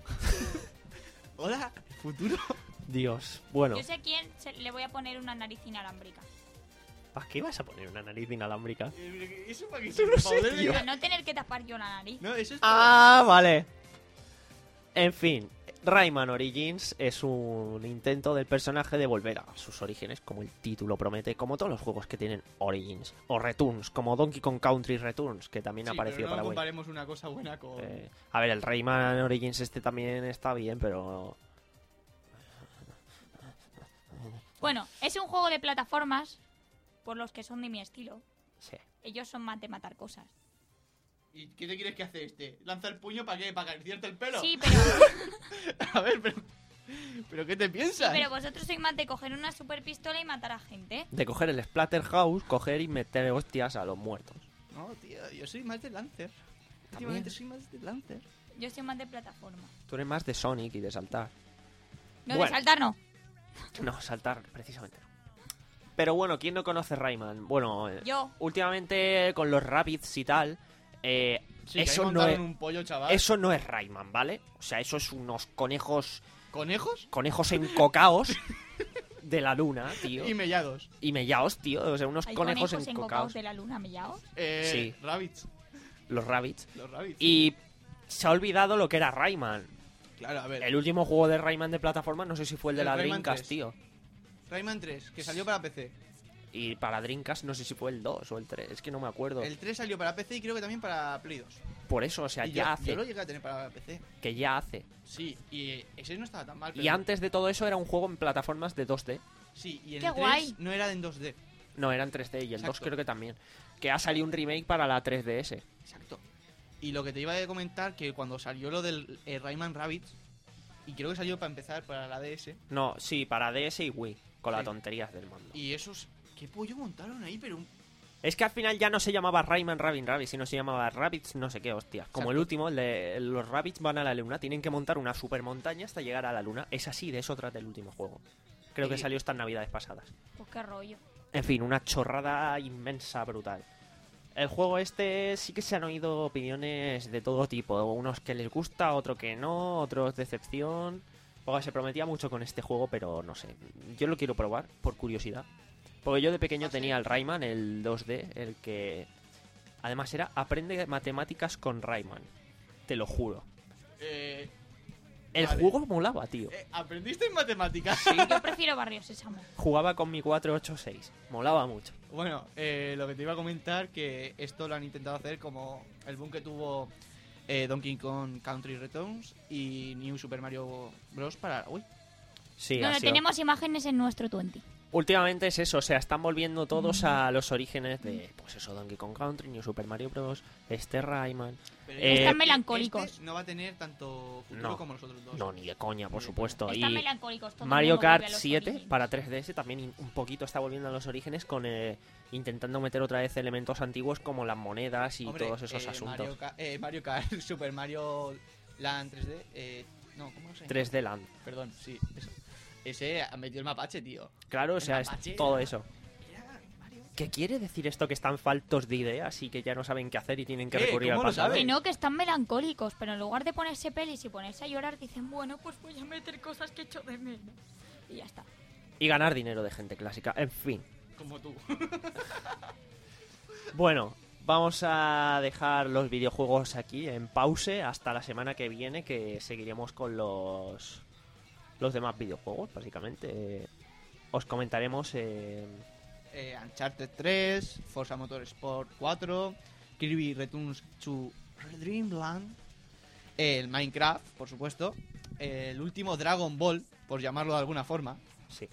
Hola, ¿el futuro? Dios. Bueno, Yo sé quién se- le voy a poner una nariz inalámbrica. ¿para qué vas a poner una nariz inalámbrica? Eh, ¿Eso para qué Yo no sirve? sé, ¿Para poderle tío. ir a- Para no tener que tapar yo la nariz. No, eso es para... Ah, vale. En fin, Rayman Origins es un intento del personaje de volver a sus orígenes, como el título promete, como todos los juegos que tienen Origins, o Returns, como Donkey Kong Country Returns, que también ha Sí, aparecido pero no para Wii. comparemos una cosa buena con... Eh, a ver, el Rayman Origins este también está bien, pero... Bueno, es un juego de plataformas por los que son de mi estilo. Sí. Ellos son más de matar cosas. ¿Y qué te quieres que hace este? ¿Lanza el puño para qué? ¿Para acariciarte el pelo? Sí, pero, A ver, pero... ¿Pero qué te piensas? pero vosotros sois más de coger una super pistola y matar a gente. De coger el Splatterhouse, coger y meter hostias a los muertos. No, tío, yo soy más de Lancer. También. Últimamente soy más de Lancer. Yo soy más de plataforma. Tú eres más de Sonic y de saltar. No, Bueno. de saltar no. No, saltar, precisamente no. Pero bueno, ¿quién no conoce Rayman? Bueno, eh, Yo. últimamente con los Rabbids y tal, eh, Sí, que ahí eso, no montaron es, un pollo, chaval. eso no es Rayman, ¿vale? O sea, eso es unos conejos ¿Conejos? conejos encocaos de la luna, tío. Y mellados. Y mellaos, tío. O sea, unos Hay conejos, conejos encocados encocaos. de la luna, mellaos. Eh, Sí. Rabbits. Los Rabbids. Los Rabbits. Y se ha olvidado lo que era Rayman. Claro, a ver. El último juego de Rayman de plataforma, no sé si fue el de El la Rayman Dreamcast, tres. tío. Rayman tres, que salió para P C. Y para Dreamcast no sé si fue el dos o el tres, es que no me acuerdo. El tres salió para P C y creo que también para Play dos. Por eso, o sea, Y ya yo, hace, yo lo llegué a tener para P C. que ya hace. Sí, y ese no estaba tan mal. Y pero- antes de todo eso era un juego en plataformas de dos D. Sí, y el ¡Qué tres guay! no era en dos D. No, eran tres D y el dos Exacto. creo que también. Que ha salido un remake para la tres D S. Exacto. Y lo que te iba a comentar, que cuando salió lo del eh, Rayman Rabbids, y creo que salió para empezar para la D S, No, sí, para D S y Wii, con Sí. las tonterías del mando. y esos... ¿Qué pollo montaron ahí? Pero un... Es que al final ya no se llamaba Rayman Rabin Rabbids, sino se llamaba Rabbids no sé qué, hostia. Como el Exacto. último, el de los Rabbids van a la luna, tienen que montar una super montaña hasta llegar a la luna. Es así, de eso trata el último juego. Creo que Y- salió estas navidades pasadas. Pues qué rollo. En fin, una chorrada inmensa, brutal. El juego este sí que se han oído opiniones de todo tipo. Unos que les gusta, otro que no, otros decepción. Porque se prometía mucho con este juego, pero no sé. Yo lo quiero probar, por curiosidad. Porque yo de pequeño ¿Ah, sí? tenía el Rayman, el dos D, el que... Además era aprende matemáticas con Rayman. Te lo juro. Eh, El Vale. juego molaba, tío. Eh, ¿Aprendiste en matemáticas? Yo prefiero Barrio Sésamo. Jugaba con mi cuatro ocho seis. Molaba mucho. Bueno, eh, lo que te iba a comentar, que esto lo han intentado hacer como el boom que tuvo eh, Donkey Kong Country Returns y New Super Mario Bros. Para... Uy, Sí, No, ha no, sido- tenemos imágenes en nuestro veinte. Últimamente es eso, o sea, están volviendo todos a los orígenes de, pues eso, Donkey Kong Country, New Super Mario Bros., este Rayman. pero Eh, Están melancólicos. Este no va a tener tanto futuro No. como los otros dos. No, ni de coña, por Ni de supuesto. Están Y melancólicos. todo el Mario mundo vuelve Kart a los siete orígenes. para tres D S también in- un poquito está volviendo a los orígenes con eh, intentando meter otra vez elementos antiguos como las monedas y Hombre, todos esos eh, asuntos. Mario, Ka- eh, Mario Kart, Super Mario Land tres D. Eh, no, ¿cómo se llama? tres D Land. Perdón, sí, eso. Ese ha metido el mapache, tío. Claro, o El sea, es mapache todo era- eso. Era Mario. ¿Qué quiere decir esto que están faltos de ideas y que ya no saben qué hacer y tienen que ¿Qué? recurrir al ¿Cómo lo pasado? sabes? Que no, que están melancólicos, pero en lugar de ponerse pelis y ponerse a llorar, dicen, bueno, pues voy a meter cosas que echo de menos. Y ya está. Y ganar dinero de gente clásica. En fin. Como tú. Bueno, vamos a dejar los videojuegos aquí en pause hasta la semana que viene, que seguiremos con los los demás videojuegos, básicamente. Eh, os comentaremos eh, eh, Uncharted tres, Forza Motorsport cuatro, Kirby Returns to Dreamland, el Minecraft, por supuesto, el último Dragon Ball, por llamarlo de alguna forma, sí.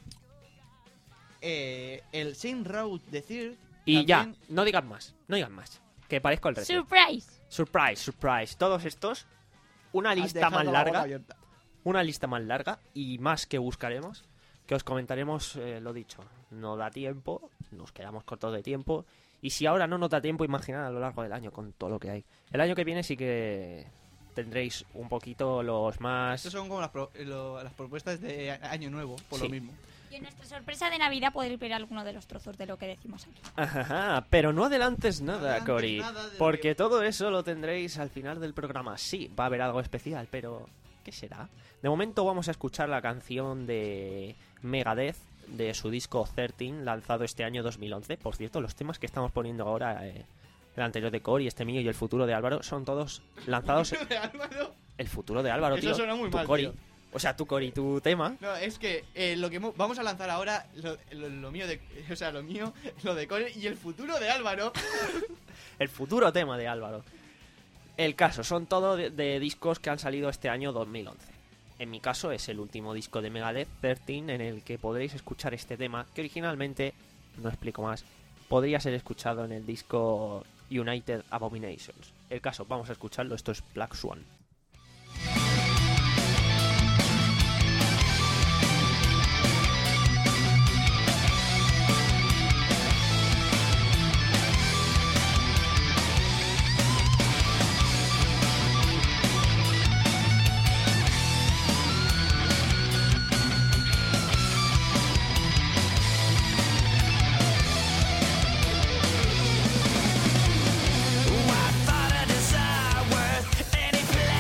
eh, el Saint Road the Third. Y ya, también- no digan más, no digan más. Que parezco el resto. ¡Surprise! Surprise, surprise. Todos estos, una has lista dejado más la boca larga, abierta. una lista más larga y más que buscaremos, que os comentaremos, eh, lo dicho, no da tiempo, nos quedamos cortos de tiempo, y si ahora no nos da tiempo, imaginad a lo largo del año con todo lo que hay. El año que viene sí que tendréis un poquito los más... Estas son como las, pro- lo- las propuestas de a- Año Nuevo, por Sí. lo mismo. Y en nuestra sorpresa de Navidad podréis ver alguno de los trozos de lo que decimos aquí. Ajá, pero no adelantes nada, adelantes Cory, nada de lo porque que- todo eso lo tendréis al final del programa. Sí, va a haber algo especial, pero ¿qué será? De momento vamos a escuchar la canción de Megadeth de su disco trece, lanzado este año dos mil once. Por cierto, los temas que estamos poniendo ahora, eh, el anterior de Cory, este mío y el futuro de Álvaro, son todos lanzados... Álvaro. El futuro de Álvaro, Eso tío. suena muy tu mal, Cory. tío. O sea, tu Cory, tu tema. No, es que eh, lo que mo- vamos a lanzar ahora, lo, lo- lo mío de, o sea, lo mío, lo de Core y el futuro de Álvaro. El futuro tema de Álvaro. El caso, son todo de, de discos que han salido este año dos mil once. En mi caso es el último disco de Megadeth, trece, en el que podréis escuchar este tema, que originalmente, no explico más, podría ser escuchado en el disco United Abominations. El caso, vamos a escucharlo, esto es Black Swan. I thought a desire worth any place.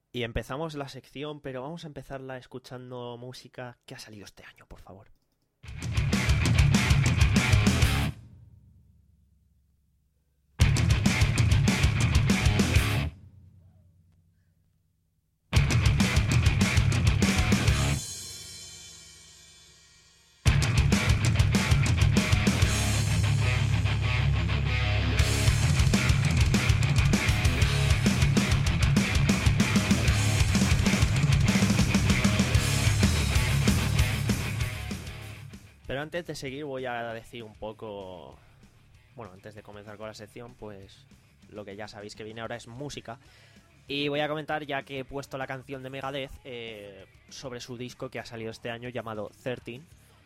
Y empezamos la sección, pero vamos a empezarla escuchando música que ha salido este año, por favor. Pero antes de seguir voy a decir un poco... Bueno, antes de comenzar con la sección, pues lo que ya sabéis que viene ahora es música. Y voy a comentar, ya que he puesto la canción de Megadeth, eh, sobre su disco que ha salido este año llamado trece,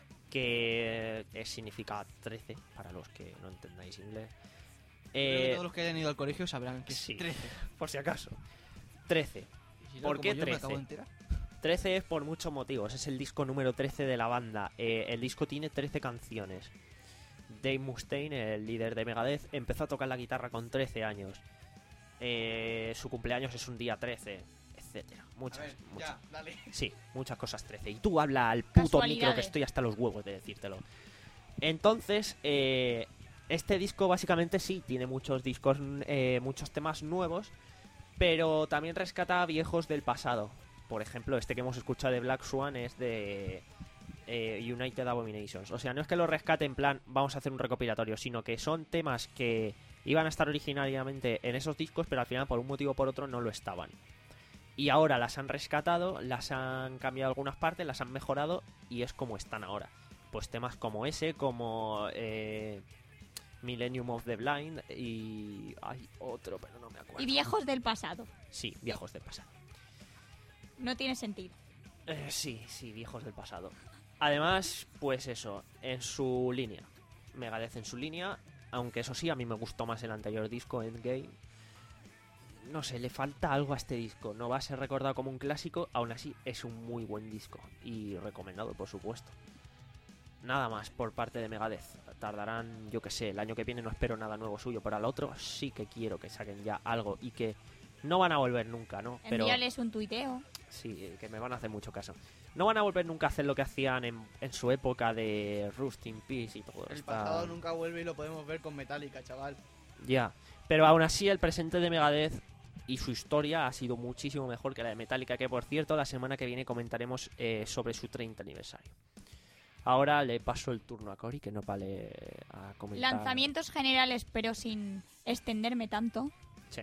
que eh, significa trece, para los que no entendáis inglés. Creo que Eh, todos los que hayan ido al colegio sabrán que es sí, trece. por si acaso. trece. Y si no, ¿Por como qué yo me acabo trece? de enterar. trece es por muchos motivos, es el disco número trece de la banda. Eh, el disco tiene trece canciones. Dave Mustaine, el líder de Megadeth, empezó a tocar la guitarra con trece años. Eh, su cumpleaños es un día trece, etcétera. A Muchas, ver, muchas. ya, dale. Sí, muchas cosas trece. Y tú habla al puto micro, que Casualidades. estoy hasta los huevos de decírtelo. Entonces, eh, este disco básicamente sí, tiene muchos discos, eh, muchos temas nuevos, pero también rescata viejos del pasado. Por ejemplo, este que hemos escuchado de Black Swan es de eh, United Abominations. O sea, no es que lo rescate en plan, vamos a hacer un recopilatorio, sino que son temas que iban a estar originariamente en esos discos, pero al final por un motivo o por otro no lo estaban. Y ahora las han rescatado, las han cambiado algunas partes, las han mejorado y es como están ahora. Pues temas como ese, como eh, Millennium of the Blind y... hay otro, pero no me acuerdo. Y viejos del pasado. Sí, viejos del pasado. No tiene sentido. Eh, sí, sí, viejos del pasado. Además, pues eso, en su línea. Megadeth en su línea, aunque eso sí, a mí me gustó más el anterior disco, Endgame. No sé, le falta algo a este disco. No va a ser recordado como un clásico, aún así es un muy buen disco. Y recomendado, por supuesto. Nada más por parte de Megadeth. Tardarán, yo que sé, el año que viene no espero nada nuevo suyo, pero al otro sí que quiero que saquen ya algo y que no van a volver nunca, ¿no? Pero Envíales un tuiteo. sí, que me van a hacer mucho caso. No van a volver nunca a hacer lo que hacían en, en su época de Rust in Peace y todo El esta- pasado nunca vuelve y lo podemos ver con Metallica, chaval. Ya, pero aún así el presente de Megadeth y su historia ha sido muchísimo mejor que la de Metallica, que por cierto la semana que viene comentaremos eh, sobre su treinta aniversario. Ahora le paso el turno a Cory, que no vale a comentar. Lanzamientos generales, pero sin extenderme tanto. Sí.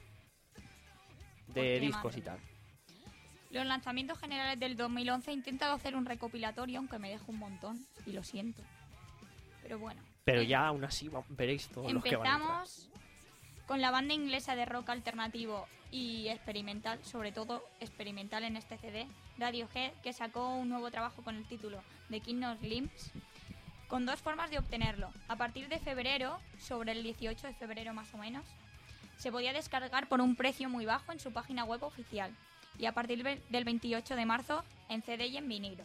Porque, De discos y madre tal. Los lanzamientos generales del dos mil once he intentado hacer un recopilatorio, aunque me dejo un montón. Y lo siento. Pero bueno. Pero Eh, ya aún así va- veréis todos los que van a entrar. Empezamos con la banda inglesa de rock alternativo y experimental, sobre todo experimental en este C D, Radiohead, que sacó un nuevo trabajo con el título The King of Limbs, con dos formas de obtenerlo. A partir de febrero, sobre el dieciocho de febrero más o menos, se podía descargar por un precio muy bajo en su página web oficial, y a partir ve- del veintiocho de marzo en C D y en vinilo.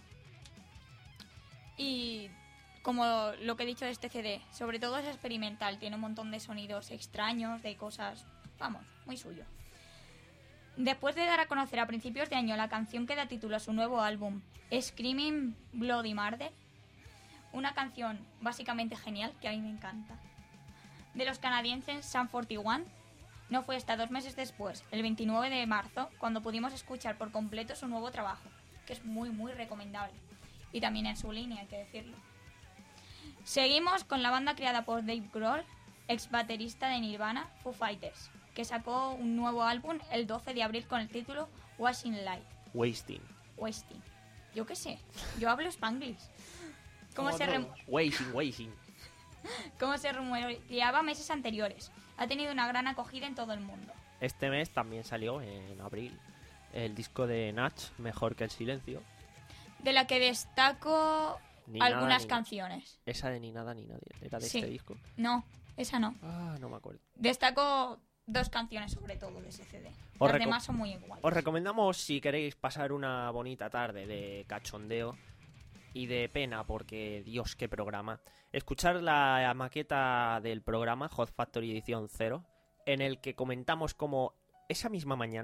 Y como lo que he dicho de este C D, sobre todo es experimental, tiene un montón de sonidos extraños, de cosas, vamos, muy suyo. Después de dar a conocer a principios de año la canción que da título a su nuevo álbum, Screaming Bloody Murder, una canción básicamente genial que a mí me encanta, de los canadienses Sum cuarenta y uno, no fue hasta dos meses después, el veintinueve de marzo, cuando pudimos escuchar por completo su nuevo trabajo, que es muy muy recomendable, y también en su línea, hay que decirlo. Seguimos con la banda creada por Dave Grohl, ex baterista de Nirvana, Foo Fighters, que sacó un nuevo álbum el doce de abril con el título Washing Light. Wasting. Wasting. Yo qué sé, yo hablo spanglish. Como Como se, rem- todos. Wasting, wasting. como se rumoreaba meses anteriores. Ha tenido una gran acogida en todo el mundo. Este mes también salió, en abril, el disco de Natch, Mejor que el Silencio. De la que destaco Ni nada, algunas ni nada. canciones. Esa de Ni Nada Ni Nadie, era de Sí. este disco. No, esa no. Ah, no me acuerdo. Destaco dos canciones sobre todo de ese C D. Os Las reco- demás son muy iguales. Os recomendamos, si queréis pasar una bonita tarde de cachondeo y de pena, porque Dios, qué programa, escuchar la maqueta del programa Hot Factory Edición cero, en el que comentamos cómo esa misma mañana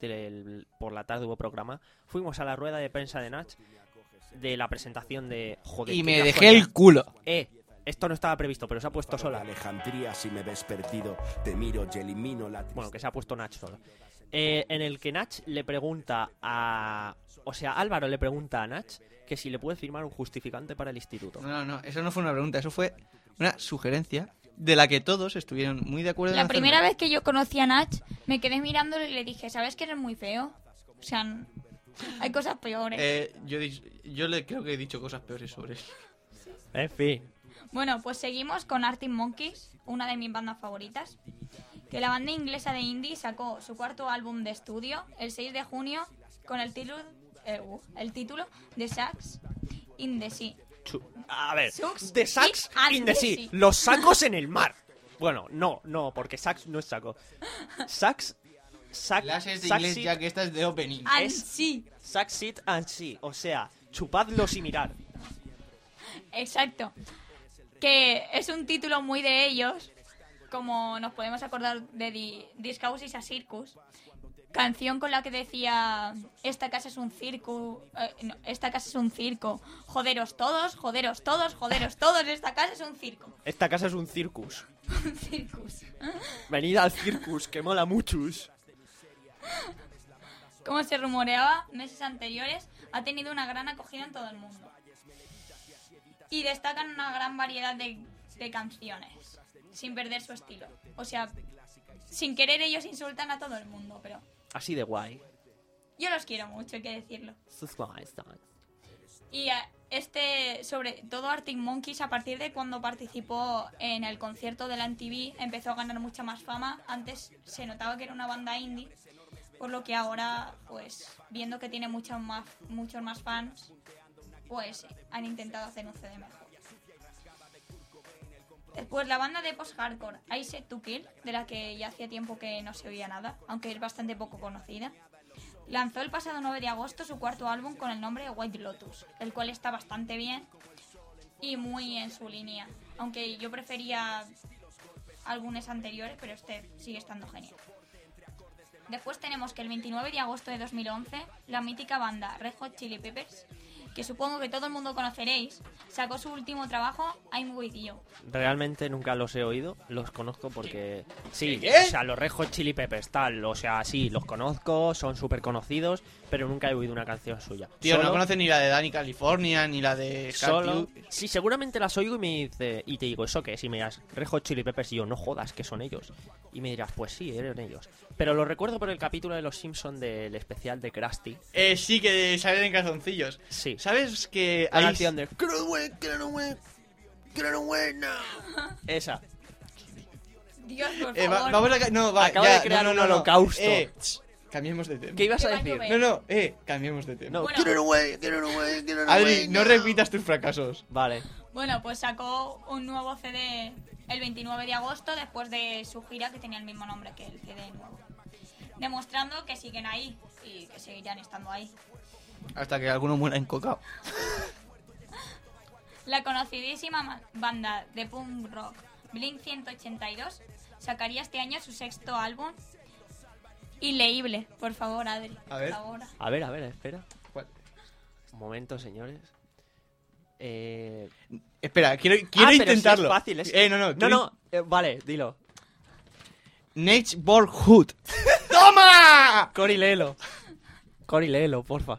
el- por la tarde hubo programa, fuimos a la rueda de prensa de Nach de la presentación de... Joder, Y qué me dejé casualidad. el culo. Eh, esto no estaba previsto, pero se ha puesto sola. Alejandría, si me ves perdido, te miro y elimino la Bueno, que se ha puesto Nach solo. Eh, en el que Nach le pregunta a... O sea, Álvaro le pregunta a Nach que si le puede firmar un justificante para el instituto. No, no, no, eso no fue una pregunta, eso fue una sugerencia de la que todos estuvieron muy de acuerdo en La hacerlo. primera vez que yo conocí a Nach, me quedé mirándolo y le dije, ¿sabes que eres muy feo? O sea, n- hay cosas peores. Eh, yo, he dicho- yo le creo que he dicho cosas peores sobre él. En fin. Bueno, pues seguimos con Arctic Monkeys, una de mis bandas favoritas. Que la banda inglesa de indie sacó su cuarto álbum de estudio el seis de junio con el título, eh, uh, el título de Sax in the Sea. Chu- A ver, Sucks de sax y in the and sea. the sea. Los sacos en el mar. Bueno, no, no, porque sax no es saco. Sax... Sac, Clases de sac inglés sit- ya que esta es de opening. And Es- sea. sac sit and see. O sea, chupadlos y mirar. Exacto. Que es un título muy de ellos, como nos podemos acordar de Di- This House is a Circus, canción con la que decía esta casa es un circo, eh, no, esta casa es un circo, joderos todos, joderos todos, joderos todos, esta casa es un circo. Esta casa es un circus. Un circus. Venid al circus, que mola muchos. Como se rumoreaba meses anteriores, ha tenido una gran acogida en todo el mundo. Y destacan una gran variedad de, de canciones, sin perder su estilo. O sea, sin querer ellos insultan a todo el mundo, pero Así de guay. yo los quiero mucho, hay que decirlo. Eso es guay, está. Y eh, este, sobre todo Arctic Monkeys, a partir de cuando participó en el concierto de la M T V, empezó a ganar mucha más fama. Antes se notaba que era una banda indie, por lo que ahora, pues, viendo que tiene muchos más, muchos más fans, pues han intentado hacer un C D mejor. Después la banda de post-hardcore I Set to Kill, de la que ya hacía tiempo que no se oía nada, aunque es bastante poco conocida, lanzó el pasado nueve de agosto su cuarto álbum con el nombre de White Lotus, el cual está bastante bien y muy en su línea, aunque yo prefería álbumes anteriores, pero este sigue estando genial. Después tenemos que el veintinueve de agosto de dos mil once, la mítica banda Red Hot Chili Peppers, que supongo que todo el mundo conoceréis, sacó su último trabajo, I'm With You. Realmente nunca los he oído, los conozco porque... Sí, ¿Qué? o sea, los Red Hot Chili Peppers, tal, o sea, sí, los conozco, son súper conocidos, pero nunca he oído una canción suya. Tío, Solo- no conoces ni la de Dani California, ni la de Solo... Scartiu. Sí, seguramente las oigo y me dice... Y te digo, ¿eso qué es? Y me dirás, Red Hot Chili Peppers, y yo, no jodas, que son ellos. Y me dirás, pues sí, eran ellos. Pero lo recuerdo por el capítulo de Los Simpsons del especial de Krusty. Eh, sí, que salen en calzoncillos. Sí. ¿Sabes que La hay... canción de... Get away, get away, get away now. Esa. Dios, por Eh, va- favor. vamos a... ca- No, va, Acabo ya, de crear no, un no, no, no. holocausto. Eh, ch, cambiemos de tema. ¿Qué ibas a Que va a decir? llover. No, no, eh, cambiemos de tema. No, Bueno. get it away, get it away, get it Adri, away no now. repitas tus fracasos. Vale. Bueno, pues sacó un nuevo C D el veintinueve de agosto después de su gira que tenía el mismo nombre que el C D nuevo. Demostrando que siguen ahí y que seguirán estando ahí. Hasta que alguno muera en cocao. La conocidísima ma- banda de punk rock Blink ciento ochenta y dos sacaría este año su sexto álbum. Inleíble, por favor, Adri. A ver. Por favor. A ver, a ver, espera. ¿Cuál? Un momento, señores. Eh... Espera, quiero, quiero ah, pero intentarlo. sí es fácil, es... Eh, no, no. No, quiero no, eh, vale, dilo. Neighborhood. ¡Toma! Cori, léelo. Cori, léelo, porfa.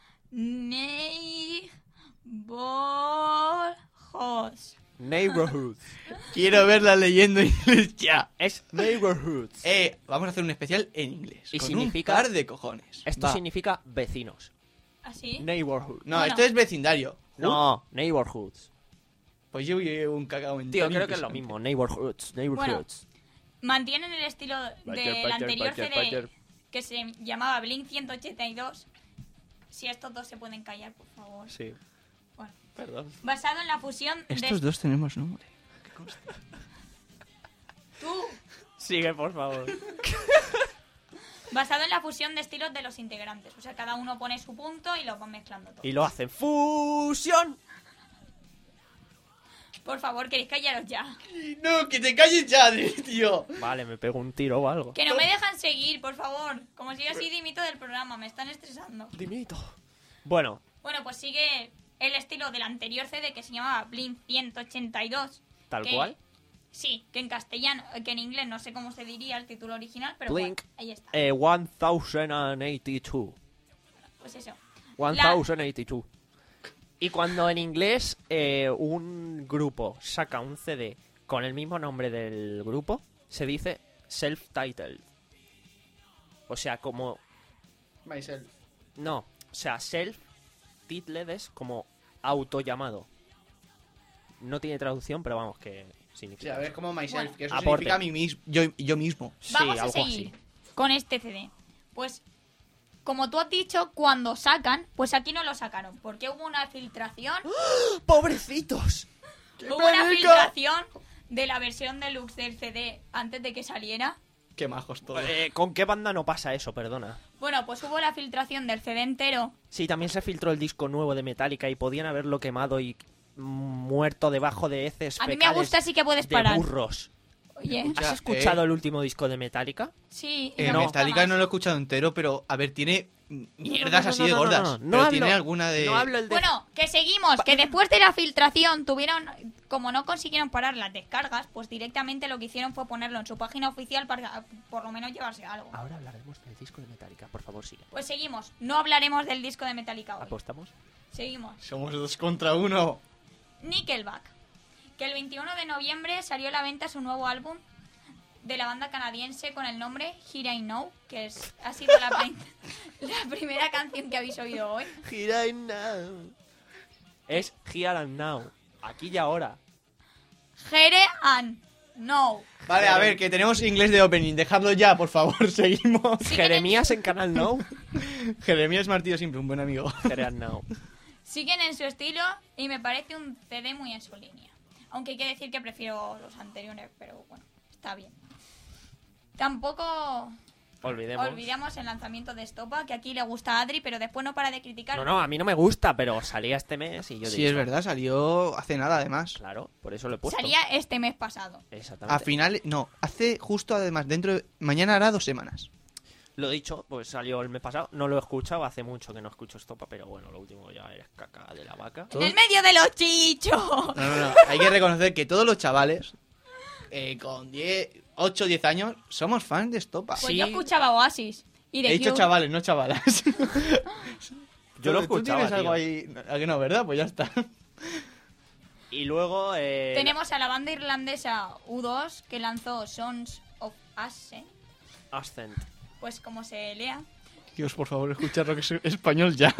Neighborhoods. Neighborhood. Quiero verla leyendo inglés ya. Es neighborhood. Eh, vamos a hacer un especial en inglés. Y con significa- un par de cojones. Esto Va. significa vecinos. ¿Así? Neighborhood. No, Bueno. esto es vecindario. No, neighborhoods. Pues yo llevo un cagao en Tío, Tony creo que es lo Pisante. mismo. Neighborhoods, neighborhoods. Mantienen el estilo Bayer, del Bayer, anterior Bayer, C D Bayer. que se llamaba Blink ciento ochenta y dos. Si estos dos se pueden callar, por favor. Sí, Bueno. perdón. Basado en la fusión Estos de... dos tenemos nombre. Tú. Sigue, por favor. Basado en la fusión de estilos de los integrantes. O sea, cada uno pone su punto y los van mezclando todo. Y lo hacen fusión. Por favor, queréis callaros ya. No, que te calles ya, Adri, tío. Vale, me pego un tiro o algo. Que no me dejan seguir, por favor. Como siga así, dimito del programa. Me están estresando. Dimito. Bueno, Bueno, pues sigue el estilo del anterior C D que se llamaba Blink ciento ochenta y dos. tal que- cual. Sí, que en castellano, que en inglés no sé cómo se diría el título original, pero Blink. bueno, ahí está. Eh, mil ochenta y dos. Pues eso. mil ochenta y dos. Y cuando en inglés eh, un grupo saca un C D con el mismo nombre del grupo, se dice self-titled. O sea, como... Myself. No, o sea, self-titled es como autollamado. No tiene traducción, pero vamos, que Sí, significa... a ver, como myself, Bueno. que eso Aporte. significa mí mis- yo, yo mismo. Sí, Vamos a algo seguir así. con este C D. Pues, como tú has dicho, cuando sacan, pues aquí no lo sacaron, porque hubo una filtración, ¡Pobrecitos! hubo una filtración de la versión deluxe del C D antes de que saliera. Qué majos todos. Eh, ¿Con qué banda no pasa eso? Perdona. Bueno, pues hubo la filtración del C D entero. Sí, también se filtró el disco nuevo de Metallica y podían haberlo quemado y muerto debajo de heces A mí me fecales gusta, sí que puedes de parar. burros. Oye, Escucha, ¿Has escuchado eh. el último disco de Metallica? sí. y Eh, me no. gusta Metallica más. no lo he escuchado entero, pero a ver, tiene mierdas No, no, así no, de no, no, gordas. no, no. pero No hablo- tiene alguna de... No hablo el de... Bueno, que seguimos, que después de la filtración tuvieron, como no consiguieron parar las descargas, pues directamente lo que hicieron fue ponerlo en su página oficial para por lo menos llevarse algo. Ahora hablaremos del disco de Metallica, por favor, sigue. Pues seguimos, no hablaremos del disco de Metallica hoy. ¿Apostamos? Seguimos. Somos dos contra uno. Nickelback, que el veintiuno de noviembre salió a la venta su nuevo álbum de la banda canadiense con el nombre Here I Know, que es, ha sido la, prim- la primera canción que habéis oído hoy. Here I Now. Es Here and Now. Aquí y ahora. Here and Know. Vale, a ver, que tenemos inglés de opening. Dejadlo ya, por favor. Seguimos. Jeremías en Canal Now. Jeremías Martillo siempre un buen amigo. Here and Now. Siguen en su estilo y me parece un C D muy en su línea. Aunque hay que decir que prefiero los anteriores, pero bueno, está bien. Tampoco Olvidemos. olvidamos el lanzamiento de Estopa, que aquí le gusta a Adri, pero después no para de criticar. No, no, a mí no me gusta, pero salía este mes y yo Sí, dije, es verdad, salió hace nada además. Claro, por eso lo he puesto. Salía este mes pasado. Exactamente. A finales, no, hace justo además, dentro de, mañana hará dos semanas. Lo dicho, pues salió el mes pasado. No lo he escuchado, hace mucho que no escucho Estopa, pero bueno, lo último ya es caca de la vaca. En el medio de los chichos. No, no, no, hay que reconocer que todos los chavales eh, con diez, ocho, diez años somos fans de Estopa. Pues Sí. yo escuchaba Oasis. Y de He dicho Cure. chavales, no chavalas. Yo lo ¿Tú escuchaba, tienes algo tío. ahí? ¿A que no, verdad? Pues ya está. Y luego... Eh, Tenemos a la banda irlandesa U dos que lanzó Sons of Ascent, Ascent. pues como se lea, Dios, por favor, escuchad rock es- español ya.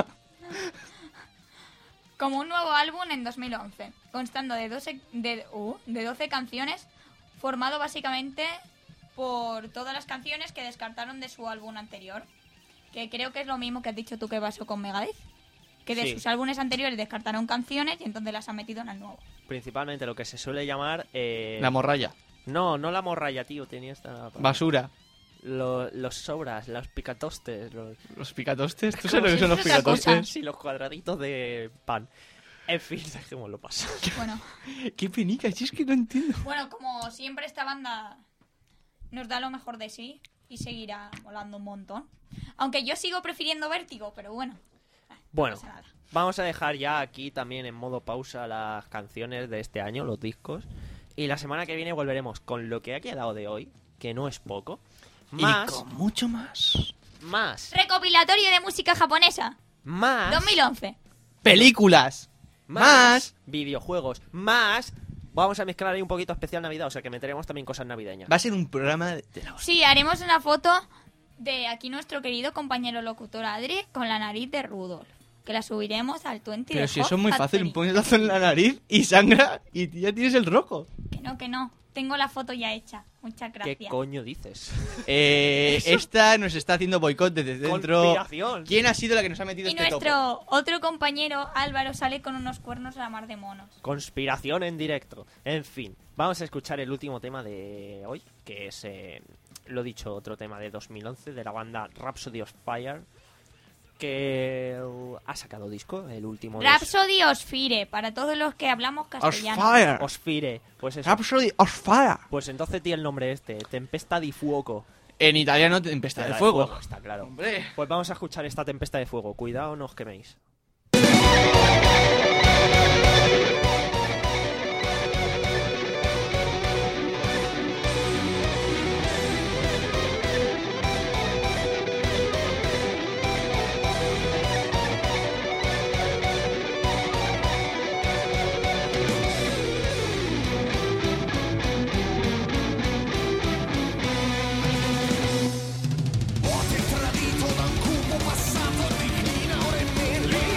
como un nuevo álbum en dos mil once, constando de doce, de, uh, de doce canciones, formado básicamente por todas las canciones que descartaron de su álbum anterior. Que creo que es lo mismo que has dicho tú que pasó con Megadeth. Que de Sí. sus álbumes anteriores descartaron canciones y entonces las han metido en el nuevo. Principalmente lo que se suele llamar... eh, La morralla. No, no la morralla, tío. Tenía esta... Basura. Lo- los sobras, los picatostes, los... Los picatostes. ¿Tú Como sabes lo que si son los fuese otra cosa. picatostes? Sí, los cuadraditos de pan. En fin, dejémoslo pasar. Bueno, Qué penica, si es que no entiendo. bueno, como siempre esta banda nos da lo mejor de sí y seguirá molando un montón. Aunque yo sigo prefiriendo Vértigo, pero bueno. eh, Bueno, no pasa nada. vamos a dejar ya aquí también en modo pausa las canciones de este año, los discos. Y la semana que viene volveremos con lo que ha quedado de hoy, que no es poco. Más, Y con mucho más. más, Recopilatorio de música japonesa, más, dos mil once. Películas. Más. videojuegos, más. Vamos a mezclar ahí un poquito especial Navidad, o sea que meteremos también cosas navideñas. Va a ser un programa de de la hostia. Sí, haremos una foto de aquí nuestro querido compañero locutor Adri con la nariz de Rudolf. Que la subiremos al veinte Pero de si Hot eso es muy fácil, Factory. pones lazo en la nariz y sangra y ya tienes el rojo. Que no, que no. Tengo la foto ya hecha. Muchas ¿Qué gracias. coño dices? Eh, esta nos está haciendo boicot desde dentro. Conspiración. ¿Quién ha sido la que nos ha metido Y este topo? nuestro otro compañero Álvaro sale con unos cuernos a la mar de monos. Conspiración en directo. En fin, vamos a escuchar el último tema de hoy, que es, eh, lo dicho, otro tema de dos mil once de la banda Rhapsody of Fire, que uh, ha sacado disco, el último de Rhapsody Osfire, para todos los que hablamos castellano. Osfire. Osfire. Pues eso. Rhapsody Osfire. Pues entonces tiene el nombre este, Tempesta di Fuoco. En italiano, tempestad de La fuego. está claro. Hombre. Pues vamos a escuchar esta Tempesta de Fuego. Cuidado, no os queméis. Tradito da un cupo passato di china ora e mele.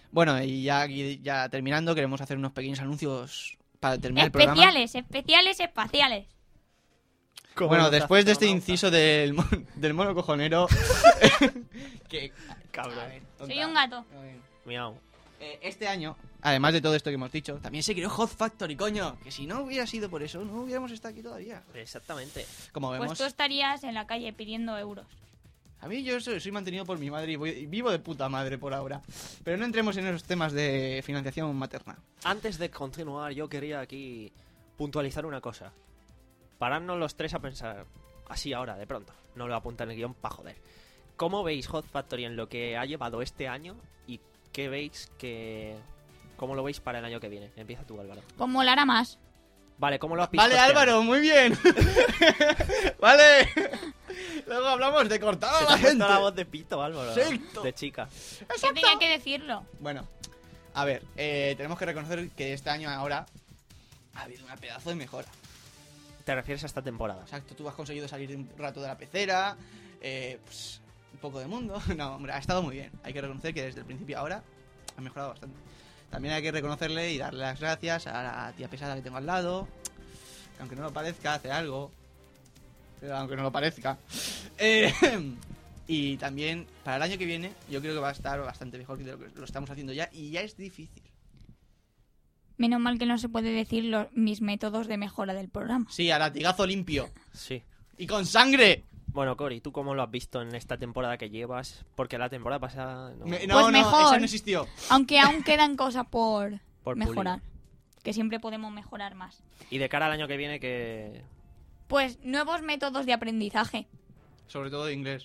Bueno, y ya aquí ya terminando, queremos hacer unos pequeños anuncios para terminar el programa. Especiales, especiales, espaciales. Bueno, después de este inciso del, mon- del mono cojonero... que... Cabrón. A ver, tonta. Soy un gato. Miau. Eh, este año, además de todo esto que hemos dicho, también se creó Hot Factory, coño. Que si no hubiera sido por eso, no hubiéramos estado aquí todavía. Exactamente. Como vemos, Pues tú estarías en la calle pidiendo euros. a mí yo soy, soy mantenido por mi madre y voy- y vivo de puta madre por ahora. Pero no entremos en esos temas de financiación materna. Antes de continuar, yo quería aquí puntualizar una cosa. Pararnos los tres a pensar, así ahora, de pronto. No lo apunta en el guión pa' joder. ¿Cómo veis Hot Factory en lo que ha llevado este año? ¿Y qué veis que... ¿Cómo lo veis para el año que viene? Empieza tú, Álvaro. Pues molará más. Vale, ¿cómo lo has visto? Vale, este Álvaro, año? muy bien. Vale. Luego hablamos de cortar a Se te la ha puesto gente. la voz de pito, Álvaro. Exacto. De chica. Que tenía que decirlo. Bueno, a ver, eh, tenemos que reconocer que este año ahora ha habido una pedazo de mejora. ¿Te refieres a esta temporada? Exacto, tú has conseguido salir un rato de la pecera, eh, pues un poco de mundo. No, hombre, ha estado muy bien. Hay que reconocer que desde el principio a ahora ha mejorado bastante. También hay que reconocerle y darle las gracias a la tía pesada que tengo al lado. Que aunque no lo parezca, hace algo. Pero aunque no lo parezca. Eh, y también, para el año que viene, yo creo que va a estar bastante mejor que de lo que lo estamos haciendo ya. Y ya es difícil. Menos mal que no se puede decir los, mis métodos de mejora del programa. Sí, a latigazo limpio. Sí. ¡Y con sangre! Bueno, Cory, ¿tú cómo lo has visto en esta temporada que llevas? Porque la temporada pasada... No, Me- no, Pues no, mejor. esa no existió. Aunque aún quedan cosas por, Por mejorar. Que siempre podemos mejorar más. Y de cara al año que viene, que... Pues nuevos métodos de aprendizaje. Sobre todo de inglés.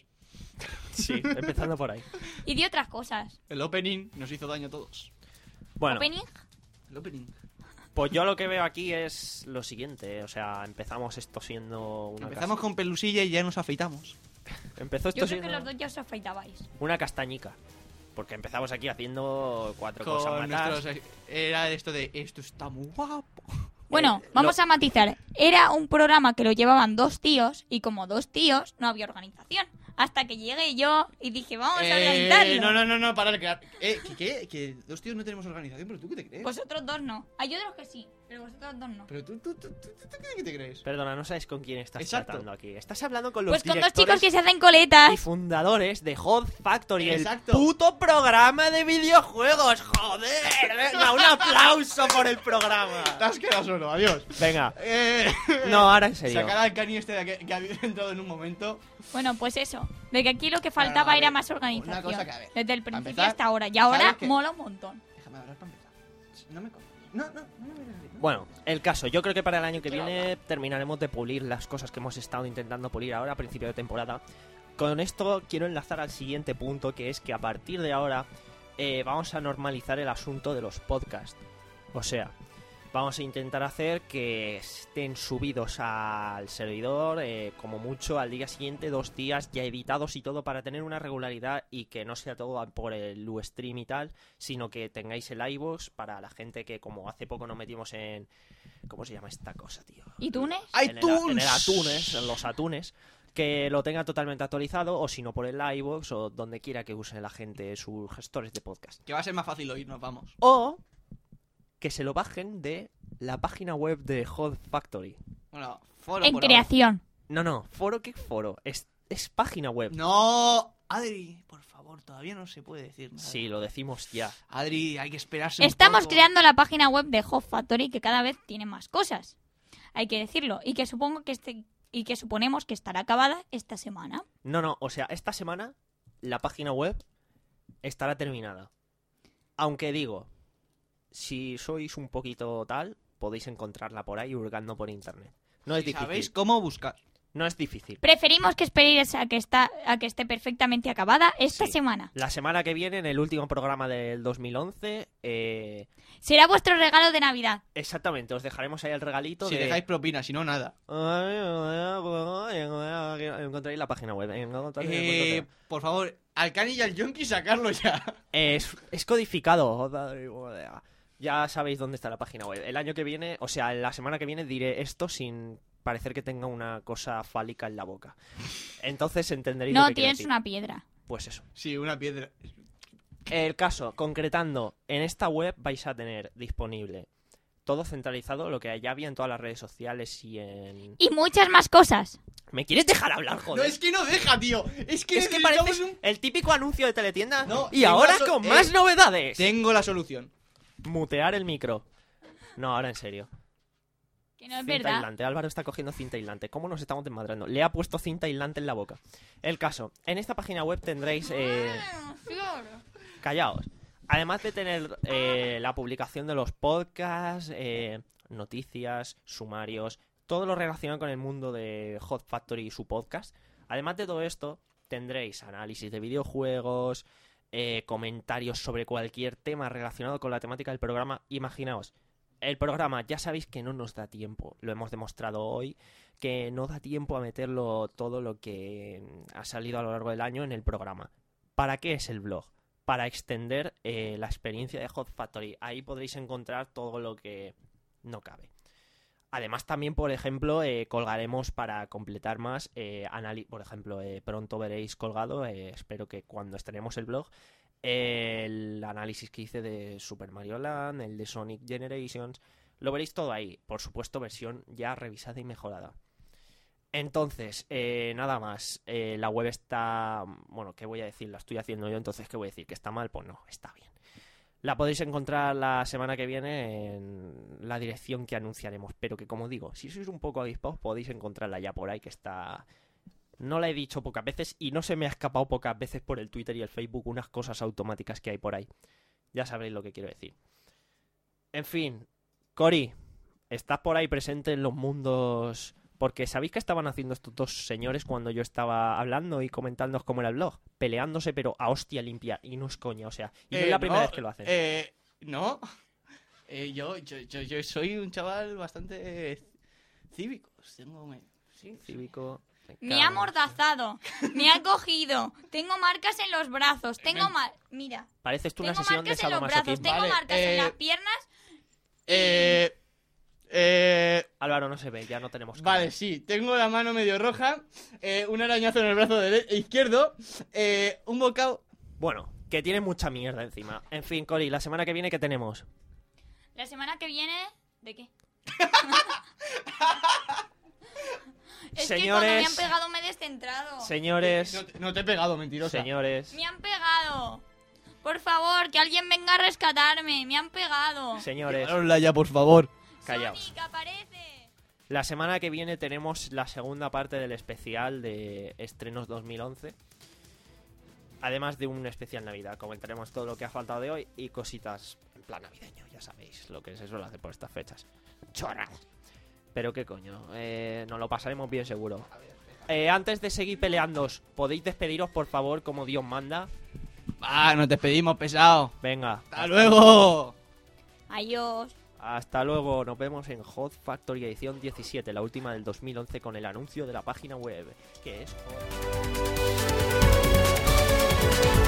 Sí, empezando por ahí. Y de otras cosas. El opening nos hizo daño a todos. Bueno, Opening. El opening. pues yo lo que veo aquí es lo siguiente. O sea, empezamos esto siendo una... Empezamos cas- con pelusilla y ya nos afeitamos. Empezó esto Yo creo que siendo los dos ya os afeitabais. una castañica. Porque empezamos aquí haciendo cuatro cosas Con matas. nuestros... Era esto de, esto está muy guapo. Bueno, Eh, vamos lo- a matizar. Era un programa que lo llevaban dos tíos y como dos tíos no había organización. Hasta que llegué yo y dije, vamos a organizarlo. Eh, no, no, no, no, para que... Eh, ¿qué, qué? Que dos tíos no tenemos organización, pero tú qué te crees. Vosotros dos no. Hay otros que sí, pero vosotros dos no. Pero tú, tú, tú, tú, tú, ¿qué te crees? Perdona, no sabes con quién estás Exacto. tratando aquí. Estás hablando con los Pues con dos directores chicos que se hacen y coletas. fundadores de Hot Factory, Exacto. el puto programa de videojuegos. ¡Joder! Venga, un aplauso por el programa. Te has quedado solo, adiós. Venga. Eh, No, ahora en serio. Sacar al cani este de que, que ha entrado en un momento. Bueno, pues eso. De que aquí lo que Bueno, faltaba a ver, era más una organización. cosa que, a ver, Desde el para principio empezar, hasta ahora. Y ahora ¿sabes qué? mola un montón. Déjame hablar para empezar. No me cortes. No, no, no me vengas así. Bueno, el caso, yo creo que para el año que viene terminaremos de pulir las cosas que hemos estado intentando pulir ahora a principio de temporada. Con esto quiero enlazar al siguiente punto, que es que a partir de ahora eh, vamos a normalizar el asunto de los podcasts. O sea, vamos a intentar hacer que estén subidos al servidor, eh, como mucho al día siguiente, dos días ya editados y todo, para tener una regularidad y que no sea todo por el Ustream y tal, sino que tengáis el iVoox para la gente que, como hace poco nos metimos en... ¿Cómo se llama esta cosa, tío? ¿iTunes? En el, iTunes. en el atunes, en los atunes, que lo tenga totalmente actualizado, o si no por el iVoox o donde quiera que use la gente sus gestores de podcast. Que va a ser más fácil oírnos, vamos. O que se lo bajen de la página web de Hot Factory. Bueno, foro En por creación. No, no, foro, ¿qué foro? Es, es página web. ahora. No, Adri, por favor, todavía no se puede decir nada. Sí, lo decimos ya. Adri, hay que esperarse un Estamos poco. creando la página web de Hot Factory que cada vez tiene más cosas. Hay que decirlo. Y que supongo que este y que suponemos que estará acabada esta semana. No, no, o sea, esta semana la página web estará terminada. Aunque digo, si sois un poquito tal, podéis encontrarla por ahí hurgando por internet. No es Si difícil. sabéis cómo buscar. No es difícil. Preferimos que esperéis a que está a que esté perfectamente acabada esta Sí. semana. La semana que viene, en el último programa del dos mil once, eh, Será vuestro regalo de Navidad. exactamente, os dejaremos ahí el regalito Si de... dejáis propina, si no, nada. Encontráis la página web. Eh, por favor, al Cani y al Yonki sacarlo ya. Es, es codificado. Ya sabéis dónde está la página web. El año que viene, o sea, la semana que viene diré esto sin parecer que tenga una cosa fálica en la boca. Entonces entenderéis lo No, que quiero tienes decir. una piedra. Pues eso. Sí, una piedra. El caso, concretando, en esta web vais a tener disponible todo centralizado, lo que ya había en todas las redes sociales y en... Y muchas más cosas. ¿Me quieres dejar hablar, No, joder? es que no deja, tío. Es que Es que necesitamos parece un... el típico anuncio de teletienda. No, y tengo ahora so- con eh, más novedades. Tengo la solución. Mutear el micro. No, ahora en serio. Que no es Cinta verdad. aislante. Álvaro está cogiendo cinta aislante. ¿Cómo nos estamos desmadrando? Le ha puesto cinta aislante en la boca. El caso, en esta página web tendréis... Eh... Callaos. Además de tener eh, la publicación de los podcasts, eh, noticias, sumarios, todo lo relacionado con el mundo de Hot Factory y su podcast. Además de todo esto, tendréis análisis de videojuegos, eh, comentarios sobre cualquier tema relacionado con la temática del programa. Imaginaos, el programa ya sabéis que no nos da tiempo, lo hemos demostrado hoy, que no da tiempo a meterlo todo lo que ha salido a lo largo del año en el programa. ¿Para qué es el blog? Para extender eh, la experiencia de Hot Factory. Ahí podréis encontrar todo lo que no cabe. Además también, por ejemplo, eh, colgaremos para completar más, eh, anali- por ejemplo, eh, pronto veréis colgado, eh, espero que cuando estrenemos el blog, eh, el análisis que hice de Super Mario Land, el de Sonic Generations, lo veréis todo ahí, por supuesto versión ya revisada y mejorada. Entonces, eh, nada más, eh, la web está, bueno, ¿qué voy a decir? La estoy haciendo yo, entonces, ¿qué voy a decir? ¿Que está mal? Pues no, está bien. La podéis encontrar la semana que viene en la dirección que anunciaremos, pero que, como digo, si sois un poco avispados podéis encontrarla ya por ahí, que está... No la he dicho pocas veces y no se me ha escapado pocas veces por el Twitter y el Facebook unas cosas automáticas que hay por ahí. Ya sabréis lo que quiero decir. En fin, Cori, ¿estás por ahí presente en los mundos...? Porque ¿sabéis qué estaban haciendo estos dos señores cuando yo estaba hablando y comentándoos cómo era el blog? Peleándose, pero a hostia limpia. Y no es coña, o sea. Y no es Eh, la primera no, vez que lo hacen. Eh, no. Eh, yo, yo, yo, yo soy un chaval bastante eh, cívico. Tengo... me- Sí, Cívico. Me ha amordazado, me ha cogido, tengo marcas en los brazos, tengo mar... Mira, Pareces tú una tengo sesión de marcas en los brazos, sadomasoquismo. tengo Vale, marcas en eh, las piernas. Eh... Eh... Álvaro no se ve, ya no tenemos Vale, cámara. sí, tengo la mano medio roja, eh, un arañazo en el brazo dere- izquierdo, eh, un bocado... Bueno, que tiene mucha mierda encima. En fin, Cori, la semana que viene, ¿qué tenemos? La semana que viene... ¿De qué? Es que cuando me Señores, han pegado me he descentrado. señores, No te, no te he pegado, mentirosa. señores, Me han pegado. Por favor, que alguien venga a rescatarme. Me han pegado. señores, Llevárosla ya, por favor. callaos. Sonic, aparece. La semana que viene tenemos la segunda parte del especial de estrenos dos mil once. Además de un especial Navidad. Comentaremos todo lo que ha faltado de hoy y cositas en plan navideño. Ya sabéis lo que se suele hacer por estas fechas. Chorras. Pero qué coño, eh, nos lo pasaremos bien seguro. Eh, antes de seguir peleándoos, ¿podéis despediros por favor como Dios manda? Va, nos despedimos, pesado. Venga. ¡Hasta luego! Adiós. Hasta luego, nos vemos en Hot Factory edición diecisiete, la última del dos mil once con el anuncio de la página web, que es...